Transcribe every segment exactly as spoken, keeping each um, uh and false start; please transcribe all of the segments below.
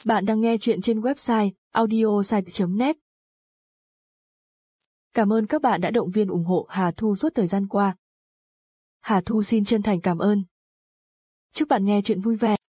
Bạn đang nghe chuyện trên website audiosite chấm net. Cảm ơn các bạn đã động viên ủng hộ Hà Thu suốt thời gian qua. Hà Thu xin chân thành cảm ơn. Chúc bạn nghe chuyện vui vẻ.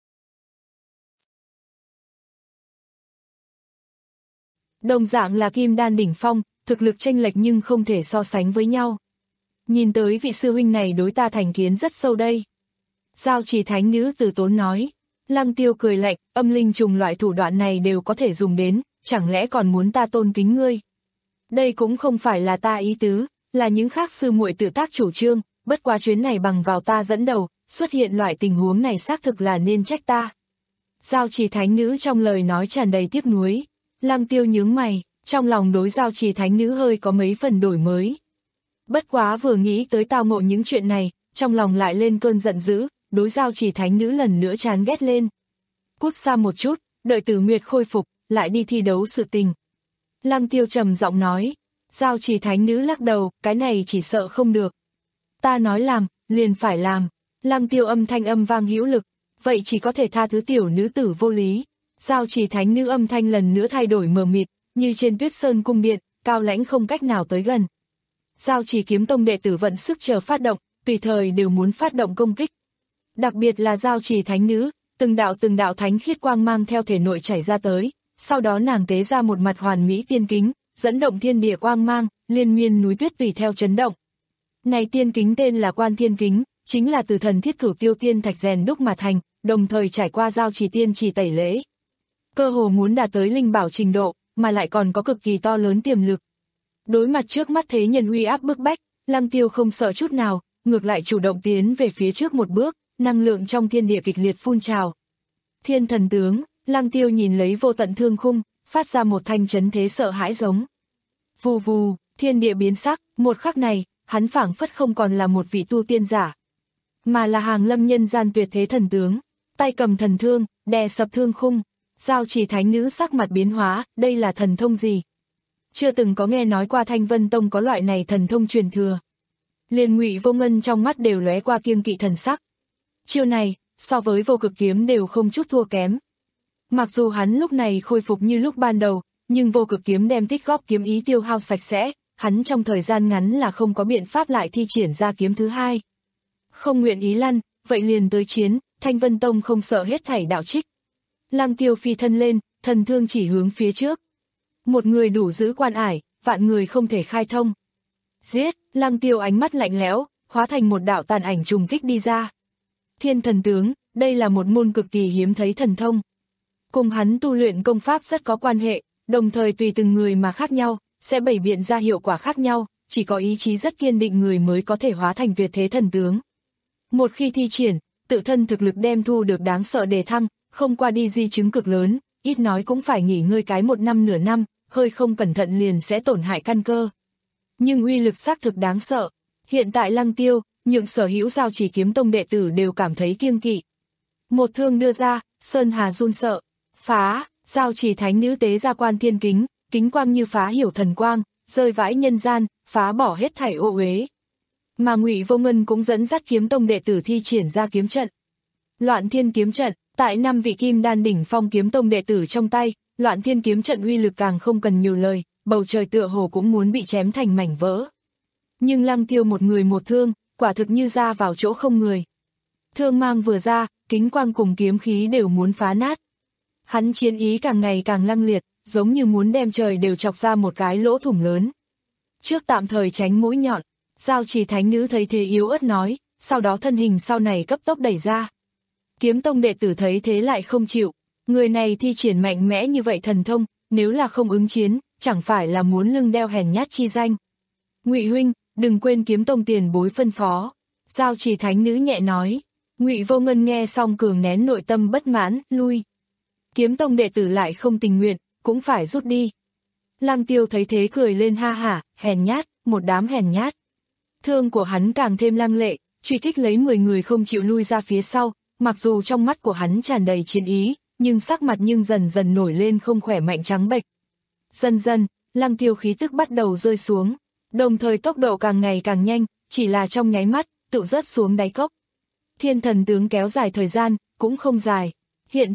Đồng dạng là kim đan đỉnh phong, thực lực chênh lệch nhưng không thể so sánh với nhau. Nhìn tới vị sư huynh này đối ta thành kiến rất sâu đây. Giao Chỉ thánh nữ từ tốn nói. Lăng Tiêu cười lạnh, âm linh trùng loại thủ đoạn này đều có thể dùng đến, chẳng lẽ còn muốn ta tôn kính ngươi? Đây cũng không phải là ta ý tứ, là những khác sư muội tự tác chủ trương, bất quá chuyến này bằng vào ta dẫn đầu, xuất hiện loại tình huống này xác thực là nên trách ta. Giao Chỉ thánh nữ trong lời nói tràn đầy tiếc nuối. Lăng Tiêu nhướng mày, trong lòng đối Giao Chỉ thánh nữ hơi có mấy phần đổi mới. Bất quá vừa nghĩ tới tao ngộ những chuyện này, trong lòng lại lên cơn giận dữ, đối Giao Chỉ thánh nữ lần nữa chán ghét lên. Cút xa một chút, đợi Tử Nguyệt khôi phục, lại đi thi đấu sự tình. Lăng Tiêu trầm giọng nói. Giao Chỉ thánh nữ lắc đầu, cái này chỉ sợ không được. Ta nói làm, liền phải làm. Lăng Tiêu âm thanh âm vang hữu lực, vậy chỉ có thể tha thứ tiểu nữ tử vô lý. Giao Chỉ thánh nữ âm thanh lần nữa thay đổi mờ mịt, như trên Tuyết Sơn cung điện, cao lãnh không cách nào tới gần. Giao Chỉ kiếm tông đệ tử vận sức chờ phát động, tùy thời đều muốn phát động công kích. Đặc biệt là Giao Chỉ thánh nữ, từng đạo từng đạo thánh khiết quang mang theo thể nội chảy ra tới, sau đó nàng tế ra một mặt hoàn mỹ tiên kính, dẫn động thiên địa quang mang, liên miên núi tuyết tùy theo chấn động. Này tiên kính tên là Quan Thiên Kính, chính là từ thần thiết cửu tiêu tiên thạch rèn đúc mà thành, đồng thời trải qua Giao Chỉ tiên chỉ tẩy lễ. Cơ hồ muốn đạt tới linh bảo trình độ, mà lại còn có cực kỳ to lớn tiềm lực. Đối mặt trước mắt thế nhân uy áp bức bách, Lăng Tiêu không sợ chút nào, ngược lại chủ động tiến về phía trước một bước, năng lượng trong thiên địa kịch liệt phun trào. Thiên thần tướng, Lăng Tiêu nhìn lấy vô tận thương khung, phát ra một thanh chấn thế sợ hãi giống. Vù vù, thiên địa biến sắc, một khắc này, hắn phảng phất không còn là một vị tu tiên giả, mà là hàng lâm nhân gian tuyệt thế thần tướng, tay cầm thần thương, đè sập thương khung. Giao Chỉ thánh nữ sắc mặt biến hóa, đây là thần thông gì? Chưa từng có nghe nói qua Thanh Vân Tông có loại này thần thông truyền thừa. Liền Ngụy Vô Ngân trong mắt đều lóe qua kiêng kỵ thần sắc. Chiêu này, so với Vô Cực kiếm đều không chút thua kém. Mặc dù hắn lúc này khôi phục như lúc ban đầu, nhưng Vô Cực kiếm đem tích góp kiếm ý tiêu hao sạch sẽ, hắn trong thời gian ngắn là không có biện pháp lại thi triển ra kiếm thứ hai. Không nguyện ý lăn, vậy liền tới chiến, Thanh Vân Tông không sợ hết thảy đạo trích. Lăng Tiêu phi thân lên, thần thương chỉ hướng phía trước. Một người đủ giữ quan ải, vạn người không thể khai thông. Giết, Lăng Tiêu ánh mắt lạnh lẽo, hóa thành một đạo tàn ảnh trùng kích đi ra. Thiên thần tướng, đây là một môn cực kỳ hiếm thấy thần thông. Cùng hắn tu luyện công pháp rất có quan hệ, đồng thời tùy từng người mà khác nhau, sẽ bày biện ra hiệu quả khác nhau, chỉ có ý chí rất kiên định người mới có thể hóa thành tuyệt thế thần tướng. Một khi thi triển, tự thân thực lực đem thu được đáng sợ đề thăng, không qua đi di chứng cực lớn, ít nói cũng phải nghỉ ngơi cái một năm nửa năm, hơi không cẩn thận liền sẽ tổn hại căn cơ. Nhưng uy lực xác thực đáng sợ. Hiện tại Lăng Tiêu, nhượng sở hữu Giao Chỉ kiếm tông đệ tử đều cảm thấy kiêng kỵ. Một thương đưa ra, Sơn Hà run sợ. Phá, Giao Chỉ thánh nữ tế ra Quan Thiên Kính, kính quang như phá hiểu thần quang, rơi vãi nhân gian, phá bỏ hết thảy ô uế. Mà Ngụy Vô Ngân cũng dẫn dắt kiếm tông đệ tử thi triển ra kiếm trận. Loạn Thiên kiếm trận, tại năm vị kim đan đỉnh phong kiếm tông đệ tử trong tay, Loạn Thiên kiếm trận uy lực càng không cần nhiều lời, bầu trời tựa hồ cũng muốn bị chém thành mảnh vỡ. Nhưng Lăng Tiêu một người một thương, quả thực như ra vào chỗ không người. Thương mang vừa ra, kính quang cùng kiếm khí đều muốn phá nát. Hắn chiến ý càng ngày càng lăng liệt, giống như muốn đem trời đều chọc ra một cái lỗ thủng lớn. Trước tạm thời tránh mũi nhọn, Giao Chỉ thánh nữ thấy thế yếu ớt nói, sau đó thân hình sau này cấp tốc đẩy ra. Kiếm tông đệ tử thấy thế lại không chịu, người này thi triển mạnh mẽ như vậy thần thông, nếu là không ứng chiến, chẳng phải là muốn lưng đeo hèn nhát chi danh. Ngụy huynh, đừng quên kiếm tông tiền bối phân phó. Giao Chỉ thánh nữ nhẹ nói. Ngụy Vô Ngân nghe xong cường nén nội tâm bất mãn, lui. Kiếm tông đệ tử lại không tình nguyện, cũng phải rút đi. Lăng Tiêu thấy thế cười lên ha hả, hèn nhát, một đám hèn nhát. Thương của hắn càng thêm lăng lệ, truy kích lấy mười người không chịu lui ra phía sau, mặc dù trong mắt của hắn tràn đầy chiến ý, nhưng sắc mặt nhưng dần dần nổi lên không khỏe mạnh trắng bệch. Dần dần, Lăng Tiêu khí tức bắt đầu rơi xuống, đồng thời tốc độ càng ngày càng nhanh, chỉ là trong nháy mắt, tự rớt xuống đáy cốc. Thiên thần tướng kéo dài thời gian, cũng không dài. Hiện tại,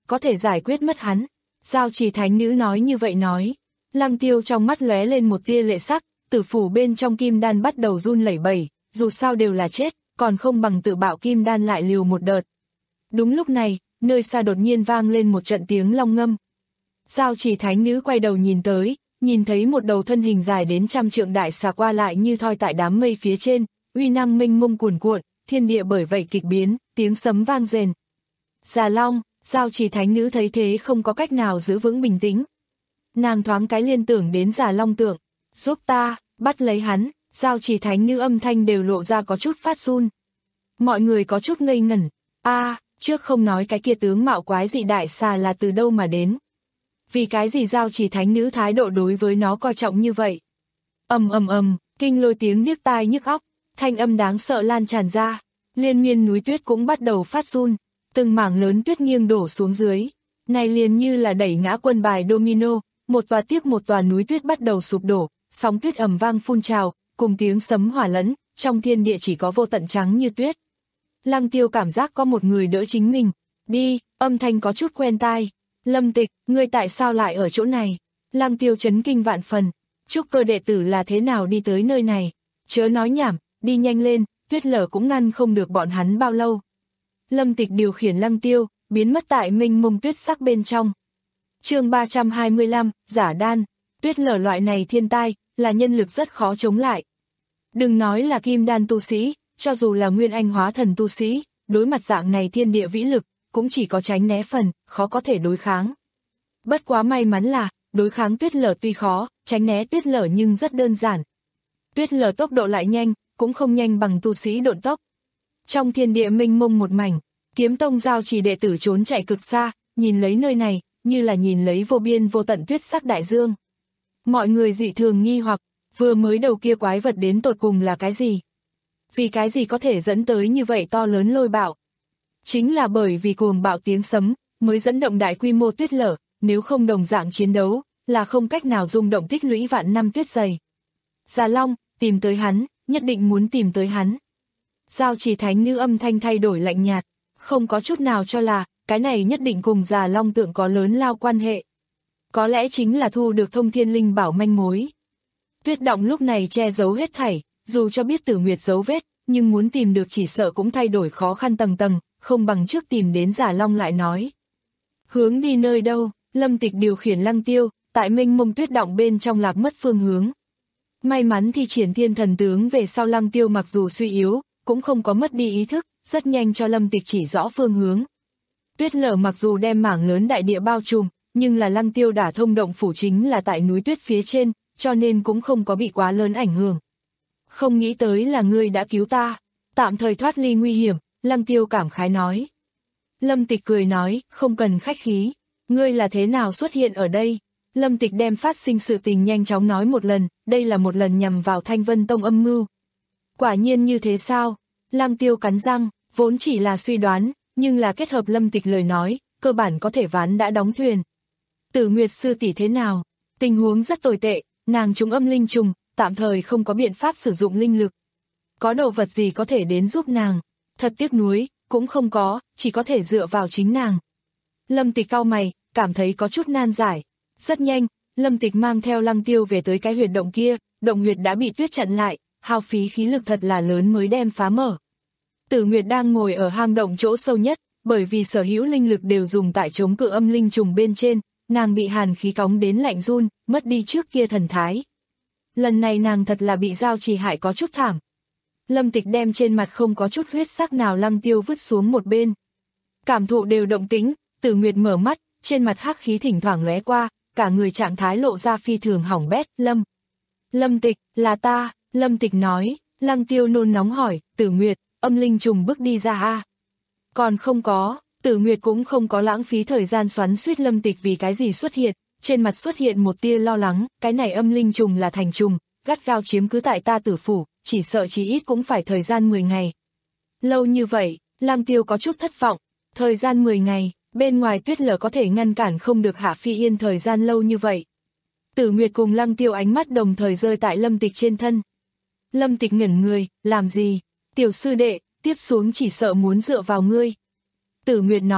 có thể giải quyết mất hắn. Giao Trì thánh nữ nói như vậy nói. Lăng Tiêu trong mắt lóe lên một tia lệ sắc, tử phủ bên trong kim đan bắt đầu run lẩy bẩy, dù sao đều là chết, còn không bằng tự bạo kim đan lại liều một đợt. Đúng lúc này, nơi xa đột nhiên vang lên một trận tiếng long ngâm. Giao Trì thánh nữ quay đầu nhìn tới, nhìn thấy một đầu thân hình dài đến trăm trượng đại xà qua lại như thoi tại đám mây phía trên, uy năng mênh mông cuồn cuộn, thiên địa bởi vậy kịch biến, tiếng sấm vang rền. Già Long, Giao Trì thánh nữ thấy thế không có cách nào giữ vững bình tĩnh. Nàng thoáng cái liên tưởng đến Già Long tượng, giúp ta, bắt lấy hắn. Giao Trì thánh nữ âm thanh đều lộ ra có chút phát run. Mọi người có chút ngây ngẩn. A, trước không nói cái kia tướng mạo quái dị đại xà là từ đâu mà đến. Vì cái gì Giao Trì thánh nữ thái độ đối với nó coi trọng như vậy? Ầm ầm ầm, kinh lôi tiếng điếc tai nhức óc, thanh âm đáng sợ lan tràn ra, liên miên núi tuyết cũng bắt đầu phát run, từng mảng lớn tuyết nghiêng đổ xuống dưới. Này liền như là đẩy ngã quân bài domino, một tòa tiếp một tòa núi tuyết bắt đầu sụp đổ, sóng tuyết ầm vang phun trào, cùng tiếng sấm hòa lẫn, trong thiên địa chỉ có vô tận trắng như tuyết. Lăng Tiêu cảm giác có một người đỡ chính mình. Đi, âm thanh có chút quen tai. Lâm Tịch, ngươi tại sao lại ở chỗ này? Lăng Tiêu chấn kinh vạn phần. Trúc cơ đệ tử là thế nào đi tới nơi này? Chớ nói nhảm, đi nhanh lên, tuyết lở cũng ngăn không được bọn hắn bao lâu. Lâm Tịch điều khiển Lăng Tiêu, biến mất tại mênh mông tuyết sắc bên trong. Chương ba trăm hai mươi lăm, giả đan. Tuyết lở loại này thiên tai, là nhân lực rất khó chống lại. Đừng nói là kim đan tu sĩ, cho dù là nguyên anh hóa thần tu sĩ, đối mặt dạng này thiên địa vĩ lực, cũng chỉ có tránh né phần, khó có thể đối kháng. Bất quá may mắn là, đối kháng tuyết lở tuy khó, tránh né tuyết lở nhưng rất đơn giản. Tuyết lở tốc độ lại nhanh, cũng không nhanh bằng tu sĩ độn tốc. Trong thiên địa mênh mông một mảnh, Kiếm Tông Giao Trì đệ tử trốn chạy cực xa, nhìn lấy nơi này, như là nhìn lấy vô biên vô tận tuyết sắc đại dương. Mọi người dị thường nghi hoặc, vừa mới đầu kia quái vật đến tột cùng là cái gì? Vì cái gì có thể dẫn tới như vậy to lớn lôi bạo? Chính là bởi vì cuồng bạo tiếng sấm, mới dẫn động đại quy mô tuyết lở, nếu không đồng dạng chiến đấu, là không cách nào rung động tích lũy vạn năm tuyết dày. Già Long, tìm tới hắn, nhất định muốn tìm tới hắn. Giao Trì thánh nữ âm thanh thay đổi lạnh nhạt, không có chút nào cho là, cái này nhất định cùng Già Long tượng có lớn lao quan hệ. Có lẽ chính là thu được thông thiên linh bảo manh mối. Tuyết động lúc này che giấu hết thảy, dù cho biết Tử Nguyệt dấu vết, nhưng muốn tìm được chỉ sợ cũng thay đổi khó khăn tầng tầng, không bằng trước tìm đến Già Long lại nói. Hướng đi nơi đâu? Lâm Tịch điều khiển Lăng Tiêu, tại mênh mông tuyết động bên trong lạc mất phương hướng. May mắn thì triển thiên thần tướng về sau Lăng Tiêu mặc dù suy yếu, cũng không có mất đi ý thức, rất nhanh cho Lâm Tịch chỉ rõ phương hướng. Tuyết lở mặc dù đem mảng lớn đại địa bao trùm, nhưng là Lăng Tiêu đả thông động phủ chính là tại núi tuyết phía trên, cho nên cũng không có bị quá lớn ảnh hưởng. Không nghĩ tới là ngươi đã cứu ta, tạm thời thoát ly nguy hiểm, Lăng Tiêu cảm khái nói. Lâm Tịch cười nói, không cần khách khí, ngươi là thế nào xuất hiện ở đây? Lâm Tịch đem phát sinh sự tình nhanh chóng nói một lần, đây là một lần nhằm vào Thanh Vân Tông âm mưu. Quả nhiên như thế sao? Lăng Tiêu cắn răng, vốn chỉ là suy đoán, nhưng là kết hợp Lâm Tịch lời nói, cơ bản có thể ván đã đóng thuyền. Tử Nguyệt sư tỷ thế nào? Tình huống rất tồi tệ, nàng trúng âm linh trùng, tạm thời không có biện pháp sử dụng linh lực. Có đồ vật gì có thể đến giúp nàng? Thật tiếc nuối, cũng không có, chỉ có thể dựa vào chính nàng. Lâm Tịch cau mày, cảm thấy có chút nan giải. Rất nhanh, Lâm Tịch mang theo Lăng Tiêu về tới cái huyệt động kia, động huyệt đã bị tuyết chặn lại, hao phí khí lực thật là lớn mới đem phá mở. Tử Nguyệt đang ngồi ở hang động chỗ sâu nhất, bởi vì sở hữu linh lực đều dùng tại chống cự âm linh trùng bên trên, nàng bị hàn khí cóng đến lạnh run, mất đi trước kia thần thái. Lần này nàng thật là bị Giao Trì hại có chút thảm. Lâm Tịch đem trên mặt không có chút huyết sắc nào Lăng Tiêu vứt xuống một bên. Cảm thụ đều động tĩnh, Tử Nguyệt mở mắt, trên mặt hắc khí thỉnh thoảng lóe qua, cả người trạng thái lộ ra phi thường hỏng bét. Lâm. Lâm Tịch, là ta, Lâm Tịch nói. Lăng Tiêu nôn nóng hỏi, Tử Nguyệt, âm linh trùng bước đi ra a? Còn không có, Tử Nguyệt cũng không có lãng phí thời gian xoắn xuýt Lâm Tịch vì cái gì xuất hiện, trên mặt xuất hiện một tia lo lắng, cái này âm linh trùng là thành trùng, gắt gao chiếm cứ tại ta tử phủ, chỉ sợ chỉ ít cũng phải thời gian mười ngày. Lâu như vậy, Lăng Tiêu có chút thất vọng, thời gian mười ngày, bên ngoài tuyết lở có thể ngăn cản không được Hạ Phi Yên thời gian lâu như vậy. Tử Nguyệt cùng Lăng Tiêu ánh mắt đồng thời rơi tại Lâm Tịch trên thân. Lâm Tịch ngẩn người, làm gì? Tiểu sư đệ, tiếp xuống chỉ sợ muốn dựa vào ngươi. Tử Nguyệt nói,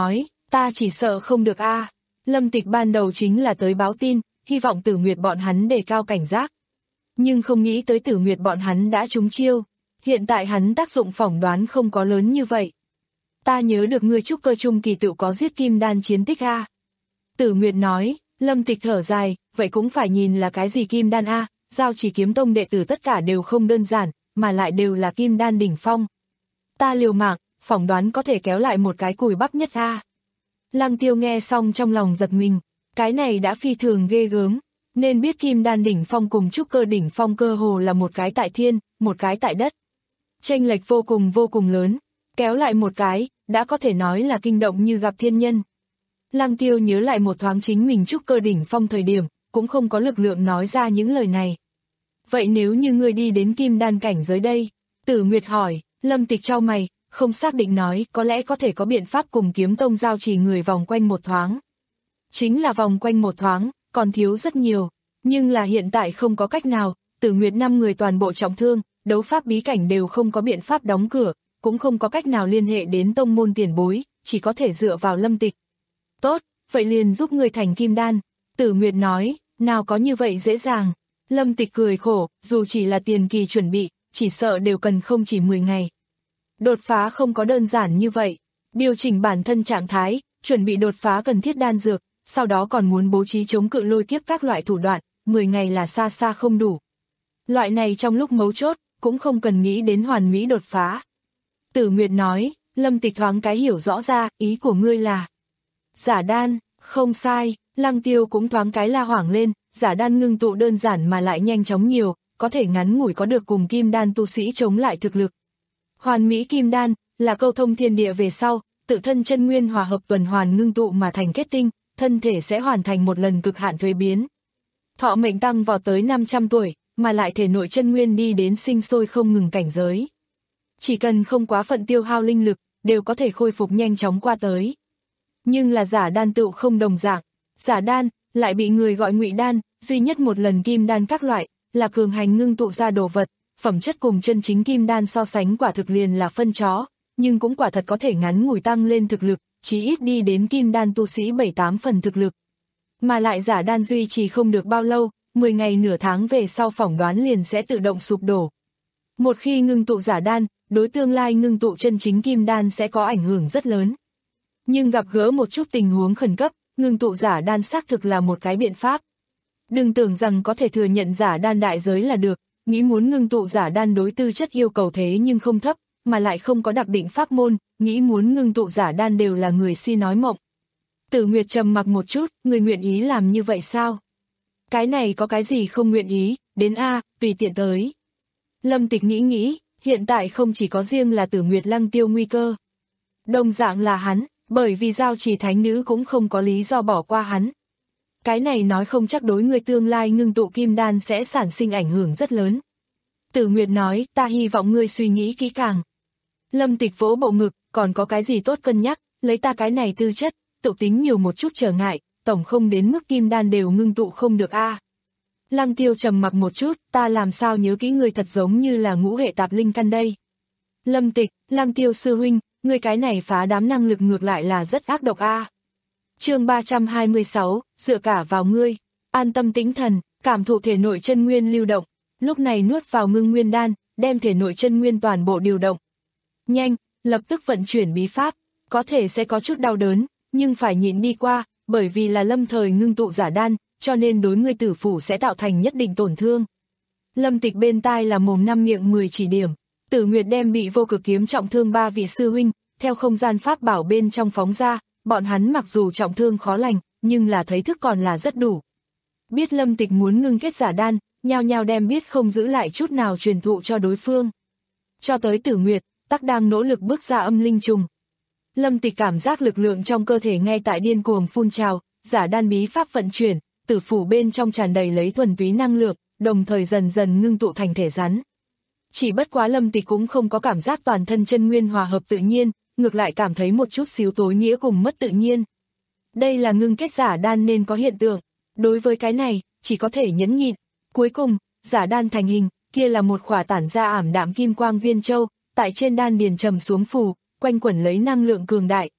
Ta chỉ sợ không được a. À. Lâm Tịch ban đầu chính là tới báo tin, hy vọng Tử Nguyệt bọn hắn đề cao cảnh giác. Nhưng không nghĩ tới Tử Nguyệt bọn hắn đã trúng chiêu, hiện tại hắn tác dụng phỏng đoán không có lớn như vậy. Ta nhớ được ngươi trúc cơ trung kỳ tự có giết kim đan chiến tích a. Tử Nguyệt nói. Lâm Tịch thở dài, vậy cũng phải nhìn là cái gì kim đan a, Giao Chỉ kiếm tông đệ tử tất cả đều không đơn giản, mà lại đều là kim đan đỉnh phong. Ta liều mạng, phỏng đoán có thể kéo lại một cái cùi bắp nhất a. Lăng Tiêu nghe xong trong lòng giật mình, cái này đã phi thường ghê gớm, nên biết kim đan đỉnh phong cùng trúc cơ đỉnh phong cơ hồ là một cái tại thiên, một cái tại đất. Chênh lệch vô cùng vô cùng lớn, kéo lại một cái, đã có thể nói là kinh động như gặp thiên nhân. Lăng Tiêu nhớ lại một thoáng chính mình trúc cơ đỉnh phong thời điểm, cũng không có lực lượng nói ra những lời này. Vậy nếu như ngươi đi đến kim đan cảnh giới đây? Tử Nguyệt hỏi. Lâm Tịch chau mày, không xác định nói, có lẽ có thể có biện pháp cùng kiếm tông giao chỉ người vòng quanh một thoáng. Chính là vòng quanh một thoáng, còn thiếu rất nhiều, nhưng là hiện tại không có cách nào. Tử Nguyệt năm người toàn bộ trọng thương, đấu pháp bí cảnh đều không có biện pháp đóng cửa, cũng không có cách nào liên hệ đến tông môn tiền bối, chỉ có thể dựa vào Lâm Tịch. Tốt, vậy liền giúp người thành kim đan. Tử Nguyệt nói, nào có như vậy dễ dàng. Lâm Tịch cười khổ, dù chỉ là tiền kỳ chuẩn bị, chỉ sợ đều cần không chỉ mười ngày. Đột phá không có đơn giản như vậy. Điều chỉnh bản thân trạng thái, chuẩn bị đột phá cần thiết đan dược, sau đó còn muốn bố trí chống cự lôi kiếp các loại thủ đoạn, mười ngày là xa xa không đủ. Loại này trong lúc mấu chốt, cũng không cần nghĩ đến hoàn mỹ đột phá. Tử Nguyệt nói, Lâm Tịch thoáng cái hiểu rõ ra, ý của ngươi là giả đan, không sai. Lăng Tiêu cũng thoáng cái la hoảng lên, giả đan ngưng tụ đơn giản mà lại nhanh chóng nhiều, có thể ngắn ngủi có được cùng kim đan tu sĩ chống lại thực lực. Hoàn mỹ kim đan, là câu thông thiên địa về sau, tự thân chân nguyên hòa hợp tuần hoàn ngưng tụ mà thành kết tinh, thân thể sẽ hoàn thành một lần cực hạn thuế biến. Thọ mệnh tăng vào tới năm trăm tuổi, mà lại thể nội chân nguyên đi đến sinh sôi không ngừng cảnh giới. Chỉ cần không quá phận tiêu hao linh lực, đều có thể khôi phục nhanh chóng qua tới. Nhưng là giả đan tựu không đồng dạng, giả đan lại bị người gọi ngụy đan, duy nhất một lần kim đan các loại, là cường hành ngưng tụ ra đồ vật, phẩm chất cùng chân chính kim đan so sánh quả thực liền là phân chó, nhưng cũng quả thật có thể ngắn ngủi tăng lên thực lực, chí ít đi đến kim đan tu sĩ bảy tám phần thực lực. Mà lại giả đan duy trì không được bao lâu, mười ngày nửa tháng về sau phỏng đoán liền sẽ tự động sụp đổ. Một khi ngưng tụ giả đan, đối tương lai ngưng tụ chân chính kim đan sẽ có ảnh hưởng rất lớn. Nhưng gặp gỡ một chút tình huống khẩn cấp, ngưng tụ giả đan xác thực là một cái biện pháp. Đừng tưởng rằng có thể thừa nhận giả đan đại giới là được, nghĩ muốn ngưng tụ giả đan đối tư chất yêu cầu thế nhưng không thấp, mà lại không có đặc định pháp môn, nghĩ muốn ngưng tụ giả đan đều là người si nói mộng. Tử Nguyệt trầm mặc một chút, người nguyện ý làm như vậy sao? Cái này có cái gì không nguyện ý, đến a, tùy tiện tới. Lâm Tịch nghĩ nghĩ, hiện tại không chỉ có riêng là Tử Nguyệt Lăng Tiêu nguy cơ. Đồng dạng là hắn, bởi vì Giao Chỉ thánh nữ cũng không có lý do bỏ qua hắn. Cái này nói không chắc đối người tương lai ngưng tụ kim đan sẽ sản sinh ảnh hưởng rất lớn. Tử Nguyệt nói, ta hy vọng ngươi suy nghĩ kỹ càng. Lâm Tịch vỗ bộ ngực, còn có cái gì tốt cân nhắc, lấy ta cái này tư chất, tự tính nhiều một chút trở ngại, tổng không đến mức kim đan đều ngưng tụ không được a. À. Lăng Tiêu trầm mặc một chút, ta làm sao nhớ kỹ người thật giống như là ngũ hệ tạp linh căn đây. Lâm Tịch, Lăng Tiêu sư huynh, người cái này phá đám năng lực ngược lại là rất ác độc a. À. Chương ba trăm hai mươi sáu, dựa cả vào ngươi, an tâm tĩnh thần, cảm thụ thể nội chân nguyên lưu động, lúc này nuốt vào ngưng nguyên đan, đem thể nội chân nguyên toàn bộ điều động. Nhanh, lập tức vận chuyển bí pháp, có thể sẽ có chút đau đớn, nhưng phải nhịn đi qua, bởi vì là lâm thời ngưng tụ giả đan, cho nên đối ngươi tử phủ sẽ tạo thành nhất định tổn thương. Lâm Tịch bên tai là mồm năm miệng mười chỉ điểm, Tử Nguyệt đem bị vô cực kiếm trọng thương ba vị sư huynh, theo không gian pháp bảo bên trong phóng ra, bọn hắn mặc dù trọng thương khó lành, nhưng là thấy thức còn là rất đủ. Biết Lâm Tịch muốn ngưng kết giả đan, nhao nhao đem biết không giữ lại chút nào truyền thụ cho đối phương. Cho tới Tử Nguyệt, tắc đang nỗ lực bước ra âm linh trùng. Lâm Tịch cảm giác lực lượng trong cơ thể ngay tại điên cuồng phun trào, giả đan bí pháp vận chuyển, tử phủ bên trong tràn đầy lấy thuần túy năng lượng, đồng thời dần dần ngưng tụ thành thể rắn. Chỉ bất quá Lâm Tịch cũng không có cảm giác toàn thân chân nguyên hòa hợp tự nhiên, ngược lại cảm thấy một chút xíu tối nghĩa cùng mất tự nhiên. Đây là ngưng kết giả đan nên có hiện tượng, đối với cái này, chỉ có thể nhẫn nhịn. Cuối cùng, giả đan thành hình, kia là một khỏa tản ra ảm đạm kim quang viên châu, tại trên đan điền trầm xuống phù, quanh quẩn lấy năng lượng cường đại,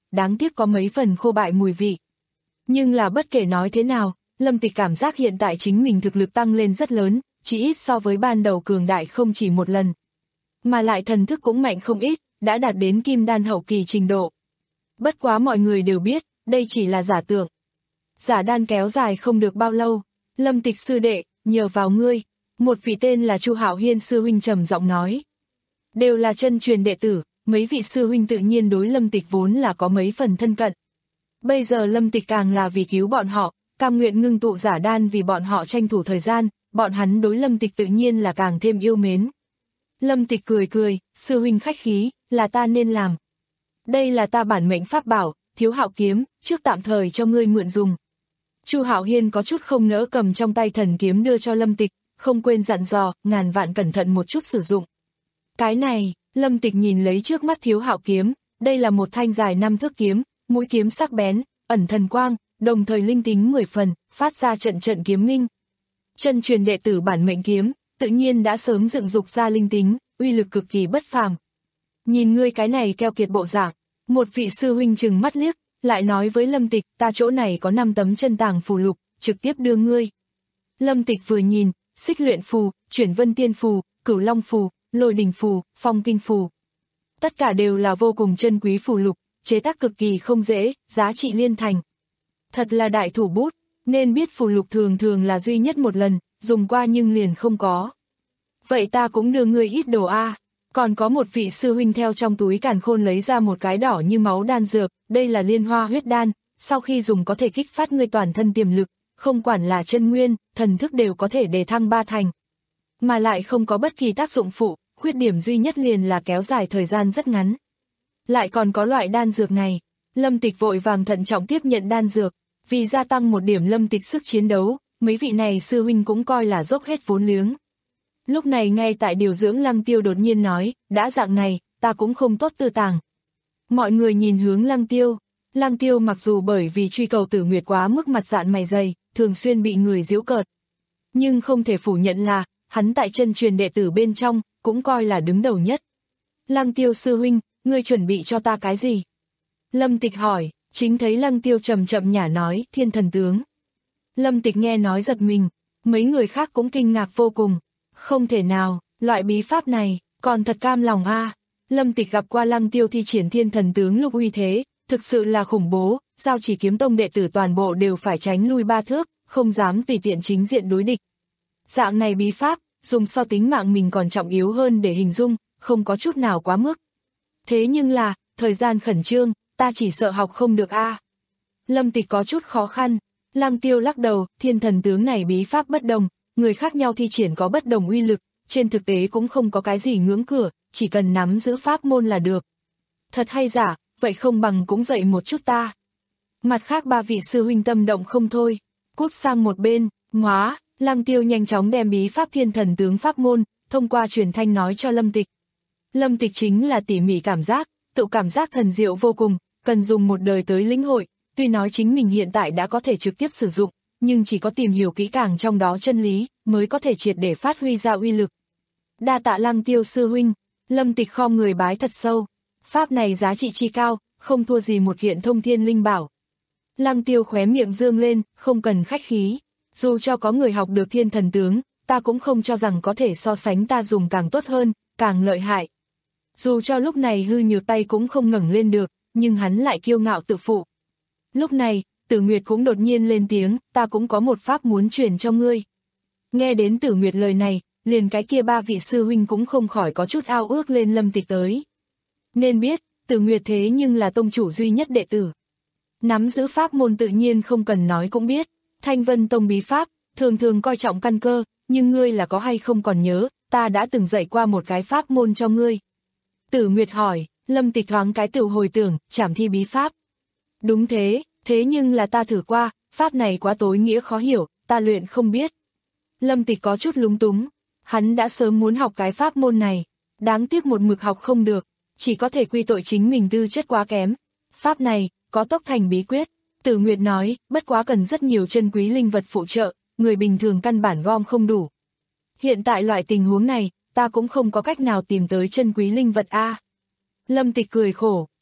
đáng tiếc có mấy phần khô bại mùi vị. Nhưng là bất kể nói thế nào, Lâm Tịch cảm giác hiện tại chính mình thực lực tăng lên rất lớn, chỉ ít so với ban đầu cường đại không chỉ một lần. Mà lại thần thức cũng mạnh không ít, đã đạt đến kim đan hậu kỳ trình độ. Bất quá mọi người đều biết, đây chỉ là giả tưởng. Giả đan kéo dài không được bao lâu, Lâm Tịch sư đệ, nhờ vào ngươi, một vị tên là Chu Hạo Hiên sư huynh trầm giọng nói. Đều là chân truyền đệ tử, mấy vị sư huynh tự nhiên đối Lâm Tịch vốn là có mấy phần thân cận. Bây giờ Lâm Tịch càng là vì cứu bọn họ, cam nguyện ngưng tụ giả đan vì bọn họ tranh thủ thời gian, bọn hắn đối Lâm Tịch tự nhiên là càng thêm yêu mến. Lâm Tịch cười cười, sư huynh khách khí, là ta nên làm. Đây là ta bản mệnh pháp bảo, Thiếu Hạo kiếm, trước tạm thời cho ngươi mượn dùng. Chu Hạo Hiên có chút không nỡ cầm trong tay thần kiếm đưa cho Lâm Tịch, không quên dặn dò, ngàn vạn cẩn thận một chút sử dụng. Cái này, Lâm Tịch nhìn lấy trước mắt Thiếu Hạo kiếm, đây là một thanh dài năm thước kiếm, mũi kiếm sắc bén, ẩn thần quang, đồng thời linh tính mười phần, phát ra trận trận kiếm minh. Chân truyền đệ tử bản mệnh kiếm, tự nhiên đã sớm dựng dục ra linh tính, uy lực cực kỳ bất phàm. Nhìn ngươi cái này keo kiệt bộ dạng, một vị sư huynh trừng mắt liếc, lại nói với Lâm Tịch, ta chỗ này có năm tấm chân tàng phù lục, trực tiếp đưa ngươi. Lâm Tịch vừa nhìn, xích luyện phù, chuyển vân tiên phù, cửu long phù, lôi đình phù, phong kinh phù. Tất cả đều là vô cùng chân quý phù lục, chế tác cực kỳ không dễ, giá trị liên thành. Thật là đại thủ bút, nên biết phù lục thường thường là duy nhất một lần, dùng qua nhưng liền không có. Vậy ta cũng đưa ngươi ít đồ a. Còn có một vị sư huynh theo trong túi càn khôn lấy ra một cái đỏ như máu đan dược, đây là liên hoa huyết đan, sau khi dùng có thể kích phát ngươi toàn thân tiềm lực, không quản là chân nguyên, thần thức đều có thể đề thăng ba thành. Mà lại không có bất kỳ tác dụng phụ, khuyết điểm duy nhất liền là kéo dài thời gian rất ngắn. Lại còn có loại đan dược này, Lâm Tịch vội vàng thận trọng tiếp nhận đan dược, vì gia tăng một điểm Lâm Tịch sức chiến đấu, mấy vị này sư huynh cũng coi là dốc hết vốn liếng. Lúc này ngay tại điều dưỡng Lăng Tiêu đột nhiên nói, đã dạng này, ta cũng không tốt tư tàng. Mọi người nhìn hướng Lăng Tiêu, Lăng Tiêu mặc dù bởi vì truy cầu Tử Nguyệt quá mức mặt dạn mày dày, thường xuyên bị người giễu cợt. Nhưng không thể phủ nhận là, hắn tại chân truyền đệ tử bên trong, cũng coi là đứng đầu nhất. Lăng Tiêu sư huynh, ngươi chuẩn bị cho ta cái gì? Lâm Tịch hỏi, chính thấy Lăng Tiêu chậm chậm nhả nói, thiên thần tướng. Lâm Tịch nghe nói giật mình, mấy người khác cũng kinh ngạc vô cùng. Không thể nào, loại bí pháp này, còn thật cam lòng a. À. Lâm Tịch gặp qua Lăng Tiêu thi triển thiên thần tướng lúc uy thế, thực sự là khủng bố, Giao Chỉ kiếm tông đệ tử toàn bộ đều phải tránh lui ba thước, không dám tùy tiện chính diện đối địch. Dạng này bí pháp, dùng so tính mạng mình còn trọng yếu hơn để hình dung, không có chút nào quá mức. Thế nhưng là, thời gian khẩn trương, ta chỉ sợ học không được a. À. Lâm Tịch có chút khó khăn, Lăng Tiêu lắc đầu, thiên thần tướng này bí pháp bất đồng. Người khác nhau thi triển có bất đồng uy lực, trên thực tế cũng không có cái gì ngưỡng cửa, chỉ cần nắm giữ pháp môn là được. Thật hay giả, vậy không bằng cũng dạy một chút ta. Mặt khác ba vị sư huynh tâm động không thôi, cút sang một bên, ngóa, Lăng Tiêu nhanh chóng đem bí pháp thiên thần tướng pháp môn, thông qua truyền thanh nói cho Lâm Tịch. Lâm Tịch chính là tỉ mỉ cảm giác, tự cảm giác thần diệu vô cùng, cần dùng một đời tới lĩnh hội, tuy nói chính mình hiện tại đã có thể trực tiếp sử dụng. Nhưng chỉ có tìm hiểu kỹ càng trong đó chân lý, mới có thể triệt để phát huy ra uy lực. Đa tạ Lăng Tiêu sư huynh, Lâm Tịch khom người bái thật sâu. Pháp này giá trị chi cao, không thua gì một kiện thông thiên linh bảo. Lăng Tiêu khóe miệng dương lên, không cần khách khí. Dù cho có người học được thiên thần tướng, ta cũng không cho rằng có thể so sánh ta dùng càng tốt hơn, càng lợi hại. Dù cho lúc này hư nhược tay cũng không ngẩng lên được, nhưng hắn lại kiêu ngạo tự phụ. Lúc này, Tử Nguyệt cũng đột nhiên lên tiếng, ta cũng có một pháp muốn truyền cho ngươi. Nghe đến Tử Nguyệt lời này, liền cái kia ba vị sư huynh cũng không khỏi có chút ao ước lên Lâm Tịch tới. Nên biết, Tử Nguyệt thế nhưng là tông chủ duy nhất đệ tử. Nắm giữ pháp môn tự nhiên không cần nói cũng biết, Thanh Vân Tông bí pháp, thường thường coi trọng căn cơ, nhưng ngươi là có hay không còn nhớ, ta đã từng dạy qua một cái pháp môn cho ngươi. Tử Nguyệt hỏi, Lâm Tịch thoáng cái tự hồi tưởng, trảm thi bí pháp. Đúng thế. Thế nhưng là ta thử qua, pháp này quá tối nghĩa khó hiểu, ta luyện không biết. Lâm Tịch có chút lúng túng, hắn đã sớm muốn học cái pháp môn này, đáng tiếc một mực học không được, chỉ có thể quy tội chính mình tư chất quá kém. Pháp này, có tốc thành bí quyết, Tử Nguyệt nói, bất quá cần rất nhiều chân quý linh vật phụ trợ, người bình thường căn bản gom không đủ. Hiện tại loại tình huống này, ta cũng không có cách nào tìm tới chân quý linh vật a. Lâm Tịch cười khổ,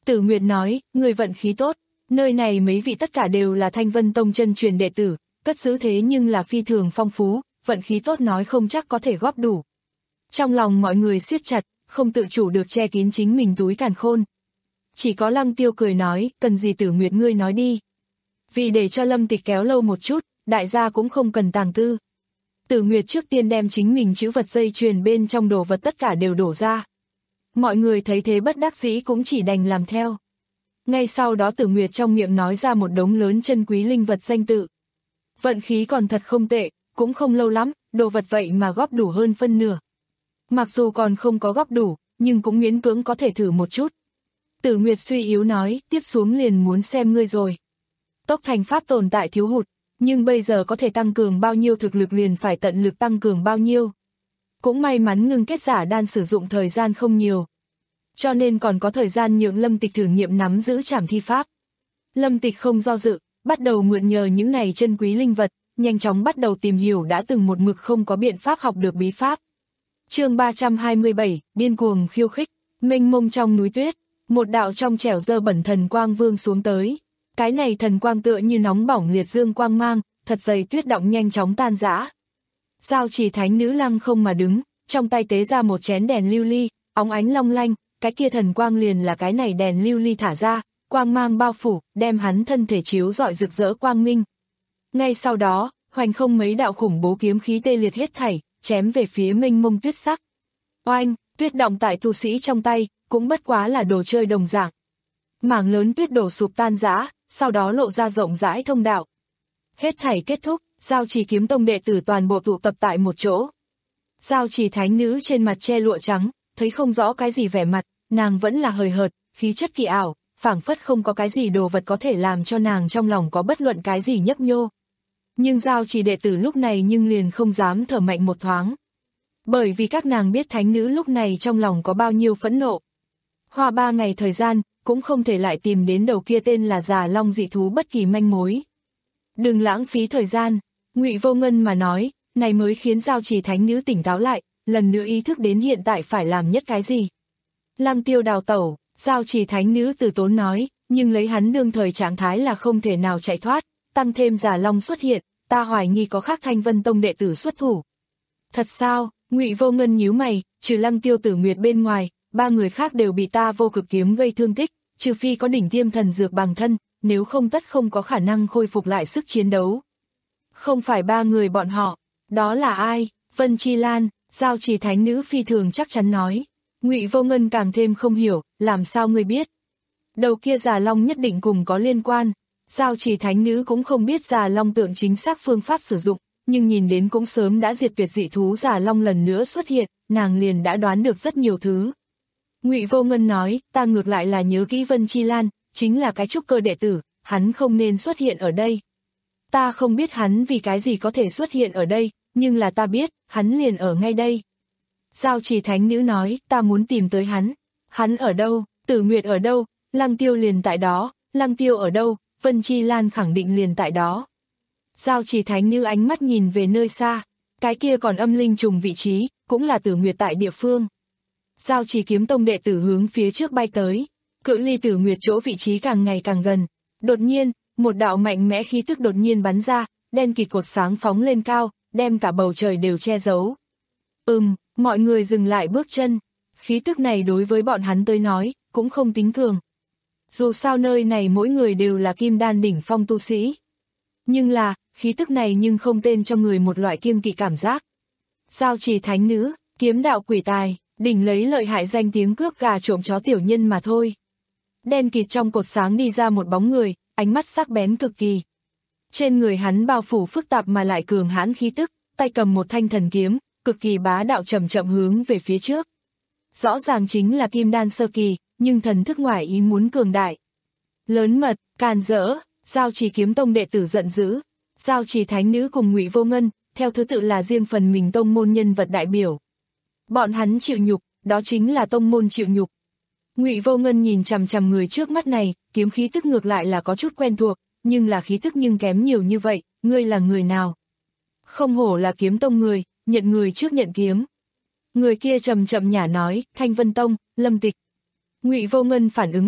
Tử Nguyệt nói, người vận khí tốt, nơi này mấy vị tất cả đều là Thanh Vân Tông chân truyền đệ tử, cất giữ thế nhưng là phi thường phong phú, vận khí tốt nói không chắc có thể góp đủ. Trong lòng mọi người siết chặt, không tự chủ được che kín chính mình túi càn khôn. Chỉ có Lăng Tiêu cười nói, cần gì Tử Nguyệt ngươi nói đi. Vì để cho Lâm Tịch kéo lâu một chút, đại gia cũng không cần tàng tư. Tử Nguyệt trước tiên đem chính mình chữ vật dây chuyền bên trong đồ vật tất cả đều đổ ra. Mọi người thấy thế bất đắc dĩ cũng chỉ đành làm theo. Ngay sau đó Tử Nguyệt trong miệng nói ra một đống lớn chân quý linh vật danh tự. Vận khí còn thật không tệ, cũng không lâu lắm, đồ vật vậy mà góp đủ hơn phân nửa. Mặc dù còn không có góp đủ, nhưng cũng miễn cưỡng có thể thử một chút. Tử Nguyệt suy yếu nói, tiếp xuống liền muốn xem ngươi rồi. Tốc thành pháp tồn tại thiếu hụt, nhưng bây giờ có thể tăng cường bao nhiêu thực lực liền phải tận lực tăng cường bao nhiêu. Cũng may mắn ngưng kết giả đan sử dụng thời gian không nhiều. Cho nên còn có thời gian nhượng Lâm Tịch thử nghiệm nắm giữ trảm thi pháp. Lâm Tịch không do dự, bắt đầu mượn nhờ những này chân quý linh vật, nhanh chóng bắt đầu tìm hiểu đã từng một mực không có biện pháp học được bí pháp. Chương ba trăm hai mươi bảy, điên cuồng khiêu khích, mênh mông trong núi tuyết, một đạo trong trẻo dơ bẩn thần quang vương xuống tới. Cái này thần quang tựa như nóng bỏng liệt dương quang mang, thật dày tuyết động nhanh chóng tan rã. Giao Chỉ Thánh Nữ lăng không mà đứng, trong tay tế ra một chén đèn lưu ly, óng ánh long lanh, cái kia thần quang liền là cái này đèn lưu ly thả ra, quang mang bao phủ, đem hắn thân thể chiếu rọi rực rỡ quang minh. Ngay sau đó, hoành không mấy đạo khủng bố kiếm khí tê liệt hết thảy, chém về phía mênh mông tuyết sắc. Oanh, tuyết động tại tu sĩ trong tay, cũng bất quá là đồ chơi đồng dạng. Mảng lớn tuyết đổ sụp tan rã, sau đó lộ ra rộng rãi thông đạo. Hết thảy kết thúc, Giao Chỉ Kiếm Tông đệ tử toàn bộ tụ tập tại một chỗ. Giao Chỉ Thánh Nữ trên mặt che lụa trắng, thấy không rõ cái gì vẻ mặt, nàng vẫn là hời hợt, khí chất kỳ ảo, phảng phất không có cái gì đồ vật có thể làm cho nàng trong lòng có bất luận cái gì nhấp nhô. Nhưng Giao Chỉ đệ tử lúc này nhưng liền không dám thở mạnh một thoáng. Bởi vì các nàng biết Thánh Nữ lúc này trong lòng có bao nhiêu phẫn nộ. Hoa ba ngày thời gian, cũng không thể lại tìm đến đầu kia tên là Già Long dị thú bất kỳ manh mối. Đừng lãng phí thời gian, Ngụy Vô Ngân mà nói, này mới khiến Giao Chỉ Thánh Nữ tỉnh táo lại, lần nữa ý thức đến hiện tại phải làm nhất cái gì. Lăng Tiêu đào tẩu, Giao Chỉ Thánh Nữ từ tốn nói, nhưng lấy hắn đương thời trạng thái là không thể nào chạy thoát, tăng thêm Già Long xuất hiện, ta hoài nghi có khác Thanh Vân Tông đệ tử xuất thủ. Thật sao? Ngụy Vô Ngân nhíu mày, trừ Lăng Tiêu Tử Nguyệt bên ngoài, ba người khác đều bị ta vô cực kiếm gây thương tích, trừ phi có đỉnh tiêm thần dược bằng thân, nếu không tất không có khả năng khôi phục lại sức chiến đấu. Không phải ba người bọn họ, đó là ai? Vân Chi Lan, Giao Chỉ Thánh Nữ phi thường chắc chắn nói. Ngụy Vô Ngân càng thêm không hiểu, làm sao người biết? Đầu kia Già Long nhất định cùng có liên quan. Giao Chỉ Thánh Nữ cũng không biết Già Long tượng chính xác phương pháp sử dụng, nhưng nhìn đến cũng sớm đã diệt tuyệt dị thú Già Long lần nữa xuất hiện, nàng liền đã đoán được rất nhiều thứ. Ngụy Vô Ngân nói, ta ngược lại là nhớ kỹ Vân Chi Lan, chính là cái trúc cơ đệ tử, hắn không nên xuất hiện ở đây. Ta không biết hắn vì cái gì có thể xuất hiện ở đây, nhưng là ta biết, hắn liền ở ngay đây. Giao Chỉ Thánh Nữ nói, ta muốn tìm tới hắn. Hắn ở đâu? Tử Nguyệt ở đâu? Lăng Tiêu liền tại đó. Lăng Tiêu ở đâu? Vân Chi Lan khẳng định liền tại đó. Giao Chỉ Thánh Nữ ánh mắt nhìn về nơi xa. Cái kia còn âm linh trùng vị trí, cũng là Tử Nguyệt tại địa phương. Giao Chỉ Kiếm Tông đệ tử hướng phía trước bay tới. Cự ly Tử Nguyệt chỗ vị trí càng ngày càng gần. Đột nhiên, một đạo mạnh mẽ khí tức đột nhiên bắn ra, đen kịt cột sáng phóng lên cao, đem cả bầu trời đều che giấu. Ừm, mọi người dừng lại bước chân. Khí tức này đối với bọn hắn tới nói, cũng không tính cường. Dù sao nơi này mỗi người đều là kim đan đỉnh phong tu sĩ. Nhưng là, khí tức này nhưng không tên cho người một loại kiêng kỵ cảm giác. Giao Chỉ Thánh Nữ, kiếm đạo quỷ tài, đỉnh lấy lợi hại danh tiếng cướp gà trộm chó tiểu nhân mà thôi. Đen kịt trong cột sáng đi ra một bóng người, ánh mắt sắc bén cực kỳ. Trên người hắn bao phủ phức tạp mà lại cường hãn khí tức, tay cầm một thanh thần kiếm, cực kỳ bá đạo chậm chậm hướng về phía trước. Rõ ràng chính là kim đan sơ kỳ, nhưng thần thức ngoài ý muốn cường đại. Lớn mật, càn rỡ, Giao Chỉ Kiếm Tông đệ tử giận dữ. Giao Chỉ Thánh Nữ cùng Ngụy Vô Ngân, theo thứ tự là riêng phần mình tông môn nhân vật đại biểu. Bọn hắn chịu nhục, đó chính là tông môn chịu nhục. Ngụy Vô Ngân nhìn chằm chằm người trước mắt này, kiếm khí tức ngược lại là có chút quen thuộc, nhưng là khí tức nhưng kém nhiều như vậy, ngươi là người nào? Không hổ là kiếm tông người, nhận người trước nhận kiếm. Người kia chậm chậm nhả nói, Thanh Vân Tông, Lâm Tịch. Ngụy Vô Ngân phản ứng lại,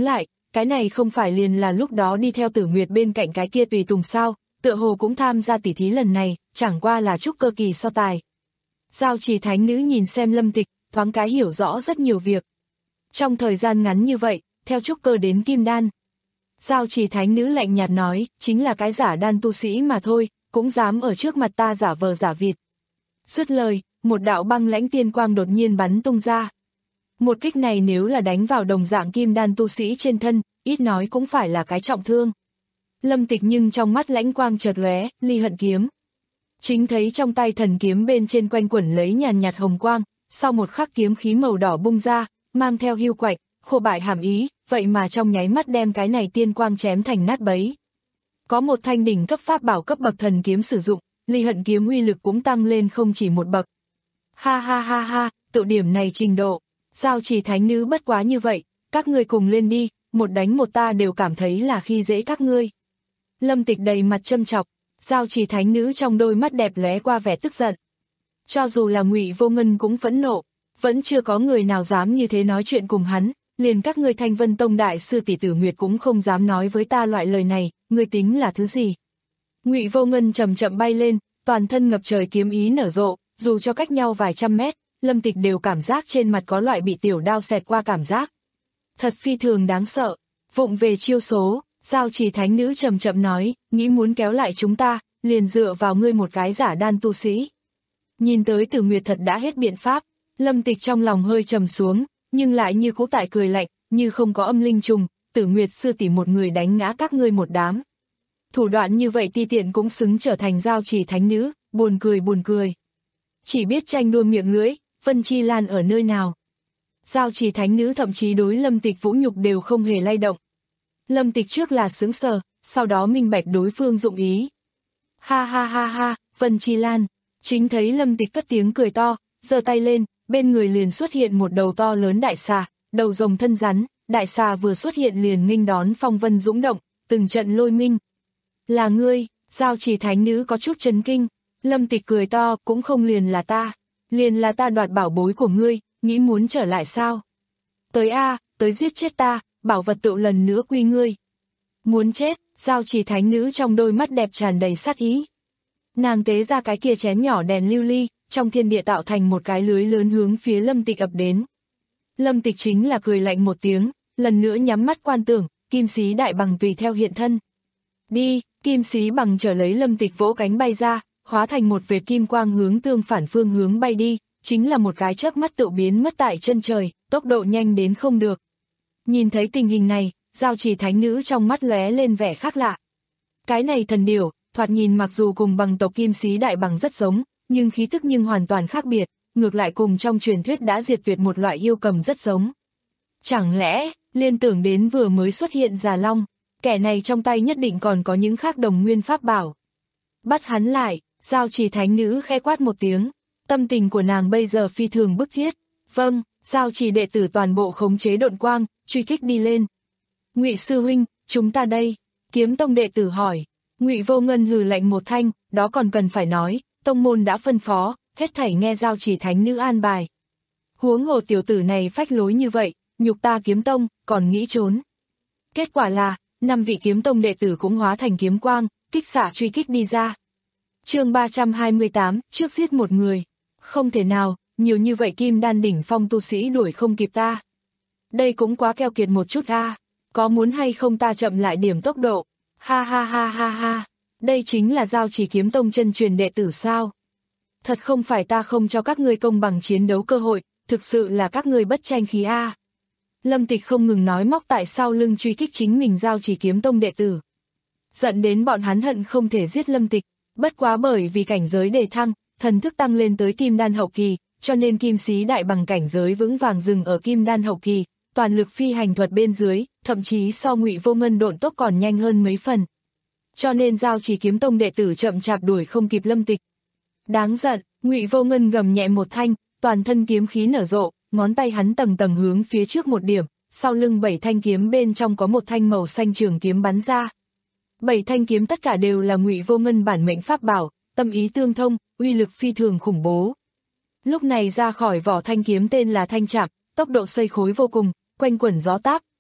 cái này không phải liền là lúc đó đi theo Tử Nguyệt bên cạnh cái kia tùy tùng sao, tựa hồ cũng tham gia tỉ thí lần này, chẳng qua là trúc cơ kỳ so tài. Giao Chỉ thánh nữ nhìn xem Lâm Tịch, thoáng cái hiểu rõ rất nhiều việc. Trong thời gian ngắn như vậy, theo trúc cơ đến kim đan. Giao Chỉ thánh nữ lạnh nhạt nói, chính là cái giả đan tu sĩ mà thôi, cũng dám ở trước mặt ta giả vờ giả vịt. Dứt lời, một đạo băng lãnh tiên quang đột nhiên bắn tung ra. Một kích này nếu là đánh vào đồng dạng kim đan tu sĩ trên thân, ít nói cũng phải là cái trọng thương. Lâm Tịch nhưng trong mắt lãnh quang chợt lóe, ly hận kiếm. Chính thấy trong tay thần kiếm bên trên quanh quẩn lấy nhàn nhạt hồng quang, sau một khắc kiếm khí màu đỏ bung ra, mang theo hưu quạch, khô bại hàm ý, vậy mà trong nháy mắt đem cái này tiên quang chém thành nát bấy. Có một thanh đỉnh cấp pháp bảo cấp bậc thần kiếm sử dụng, ly hận kiếm uy lực cũng tăng lên không chỉ một bậc. Ha ha ha ha, tự điểm này trình độ, Giao Chỉ thánh nữ bất quá như vậy, các ngươi cùng lên đi, một đánh một ta đều cảm thấy là khi dễ các ngươi. Lâm Tịch đầy mặt châm chọc, Giao Chỉ thánh nữ trong đôi mắt đẹp lóe qua vẻ tức giận. Cho dù là Ngụy Vô Ngân cũng phẫn nộ, vẫn chưa có người nào dám như thế nói chuyện cùng hắn, liền các ngươi Thanh Vân Tông đại sư tỷ Tử Nguyệt cũng không dám nói với ta loại lời này, ngươi tính là thứ gì? Ngụy Vô Ngân chậm chậm bay lên, toàn thân ngập trời kiếm ý nở rộ, dù cho cách nhau vài trăm mét, Lâm Tịch đều cảm giác trên mặt có loại bị tiểu đao xẹt qua cảm giác. Thật phi thường đáng sợ, vụng về chiêu số, Giao Chỉ thánh nữ chậm chậm nói, nghĩ muốn kéo lại chúng ta, liền dựa vào ngươi một cái giả đan tu sĩ. Nhìn tới Tử Nguyệt thật đã hết biện pháp, Lâm Tịch trong lòng hơi trầm xuống, nhưng lại như cũ tại cười lạnh, như không có âm linh trùng, Tử Nguyệt sư tỷ một người đánh ngã các ngươi một đám. Thủ đoạn như vậy ti tiện cũng xứng trở thành Giao Chỉ thánh nữ, buồn cười buồn cười. Chỉ biết tranh đua miệng lưỡi, Vân Chi Lan ở nơi nào. Giao Chỉ thánh nữ thậm chí đối Lâm Tịch vũ nhục đều không hề lay động. Lâm Tịch trước là sướng sờ, sau đó minh bạch đối phương dụng ý. Ha ha ha ha, Vân Chi Lan, chính thấy Lâm Tịch cất tiếng cười to, giơ tay lên, bên người liền xuất hiện một đầu to lớn đại xà, đầu rồng thân rắn, đại xà vừa xuất hiện liền nghênh đón phong vân dũng động, từng trận lôi minh. Là ngươi, Giao Chỉ thánh nữ có chút chấn kinh, Lâm Tịch cười to, cũng không liền là ta, liền là ta đoạt bảo bối của ngươi, nghĩ muốn trở lại sao? Tới a, tới giết chết ta, bảo vật tựu lần nữa quy ngươi. Muốn chết, Giao Chỉ thánh nữ trong đôi mắt đẹp tràn đầy sát ý. Nàng tế ra cái kia chén nhỏ đèn lưu ly, trong thiên địa tạo thành một cái lưới lớn hướng phía Lâm Tịch ập đến. Lâm Tịch chính là cười lạnh một tiếng, lần nữa nhắm mắt quan tưởng, kim sĩ đại bằng tùy theo hiện thân. Đi, kim sĩ bằng trở lấy Lâm Tịch vỗ cánh bay ra, hóa thành một vệt kim quang hướng tương phản phương hướng bay đi, chính là một cái chớp mắt tự biến mất tại chân trời, tốc độ nhanh đến không được. Nhìn thấy tình hình này, Giao Chỉ thánh nữ trong mắt lóe lên vẻ khác lạ. Cái này thần điểu, thoạt nhìn mặc dù cùng bằng tộc kim sĩ đại bằng rất giống, nhưng khí tức nhưng hoàn toàn khác biệt, ngược lại cùng trong truyền thuyết đã diệt tuyệt một loại yêu cầm rất giống. Chẳng lẽ, liên tưởng đến vừa mới xuất hiện Già Long, kẻ này trong tay nhất định còn có những khác đồng nguyên pháp bảo. Bắt hắn lại, Giao Chỉ thánh nữ khẽ quát một tiếng, tâm tình của nàng bây giờ phi thường bức thiết. Vâng, Giao Chỉ đệ tử toàn bộ khống chế độn quang, truy kích đi lên. Ngụy sư huynh, chúng ta đây, Kiếm Tông đệ tử hỏi. Ngụy Vô Ngân hừ lạnh một thanh, đó còn cần phải nói, tông môn đã phân phó, hết thảy nghe Giao Chỉ thánh nữ an bài. Huống hồ tiểu tử này phách lối như vậy, nhục ta Kiếm Tông, còn nghĩ trốn. Kết quả là, năm vị Kiếm Tông đệ tử cũng hóa thành kiếm quang, kích xạ truy kích đi ra. Chương ba trăm hai mươi tám, trước giết một người. Không thể nào, nhiều như vậy kim đan đỉnh phong tu sĩ đuổi không kịp ta. Đây cũng quá keo kiệt một chút a, có muốn hay không ta chậm lại điểm tốc độ. Ha ha ha ha ha, đây chính là Giao Chỉ Kiếm Tông chân truyền đệ tử sao? Thật không phải ta không cho các ngươi công bằng chiến đấu cơ hội, thực sự là các ngươi bất tranh khí a. Lâm Tịch không ngừng nói móc tại sau lưng truy kích chính mình Giao Chỉ Kiếm Tông đệ tử. Giận đến bọn hắn hận không thể giết Lâm Tịch, bất quá bởi vì cảnh giới đề thăng, thần thức tăng lên tới kim đan hậu kỳ, cho nên kim sĩ đại bằng cảnh giới vững vàng dừng ở kim đan hậu kỳ, toàn lực phi hành thuật bên dưới, thậm chí so Ngụy Vô Ngân độn tốc còn nhanh hơn mấy phần. Cho nên Giao Chỉ Kiếm Tông đệ tử chậm chạp đuổi không kịp Lâm Tịch. Đáng giận, Ngụy Vô Ngân gầm nhẹ một thanh, toàn thân kiếm khí nở rộ, ngón tay hắn tầng tầng hướng phía trước một điểm, sau lưng bảy thanh kiếm bên trong có một thanh màu xanh trường kiếm bắn ra. Bảy thanh kiếm tất cả đều là Ngụy Vô Ngân bản mệnh pháp bảo, tâm ý tương thông, uy lực phi thường khủng bố. Lúc này ra khỏi vỏ thanh kiếm tên là Thanh Trạm, tốc độ xây khối vô cùng, quanh quẩn gió táp,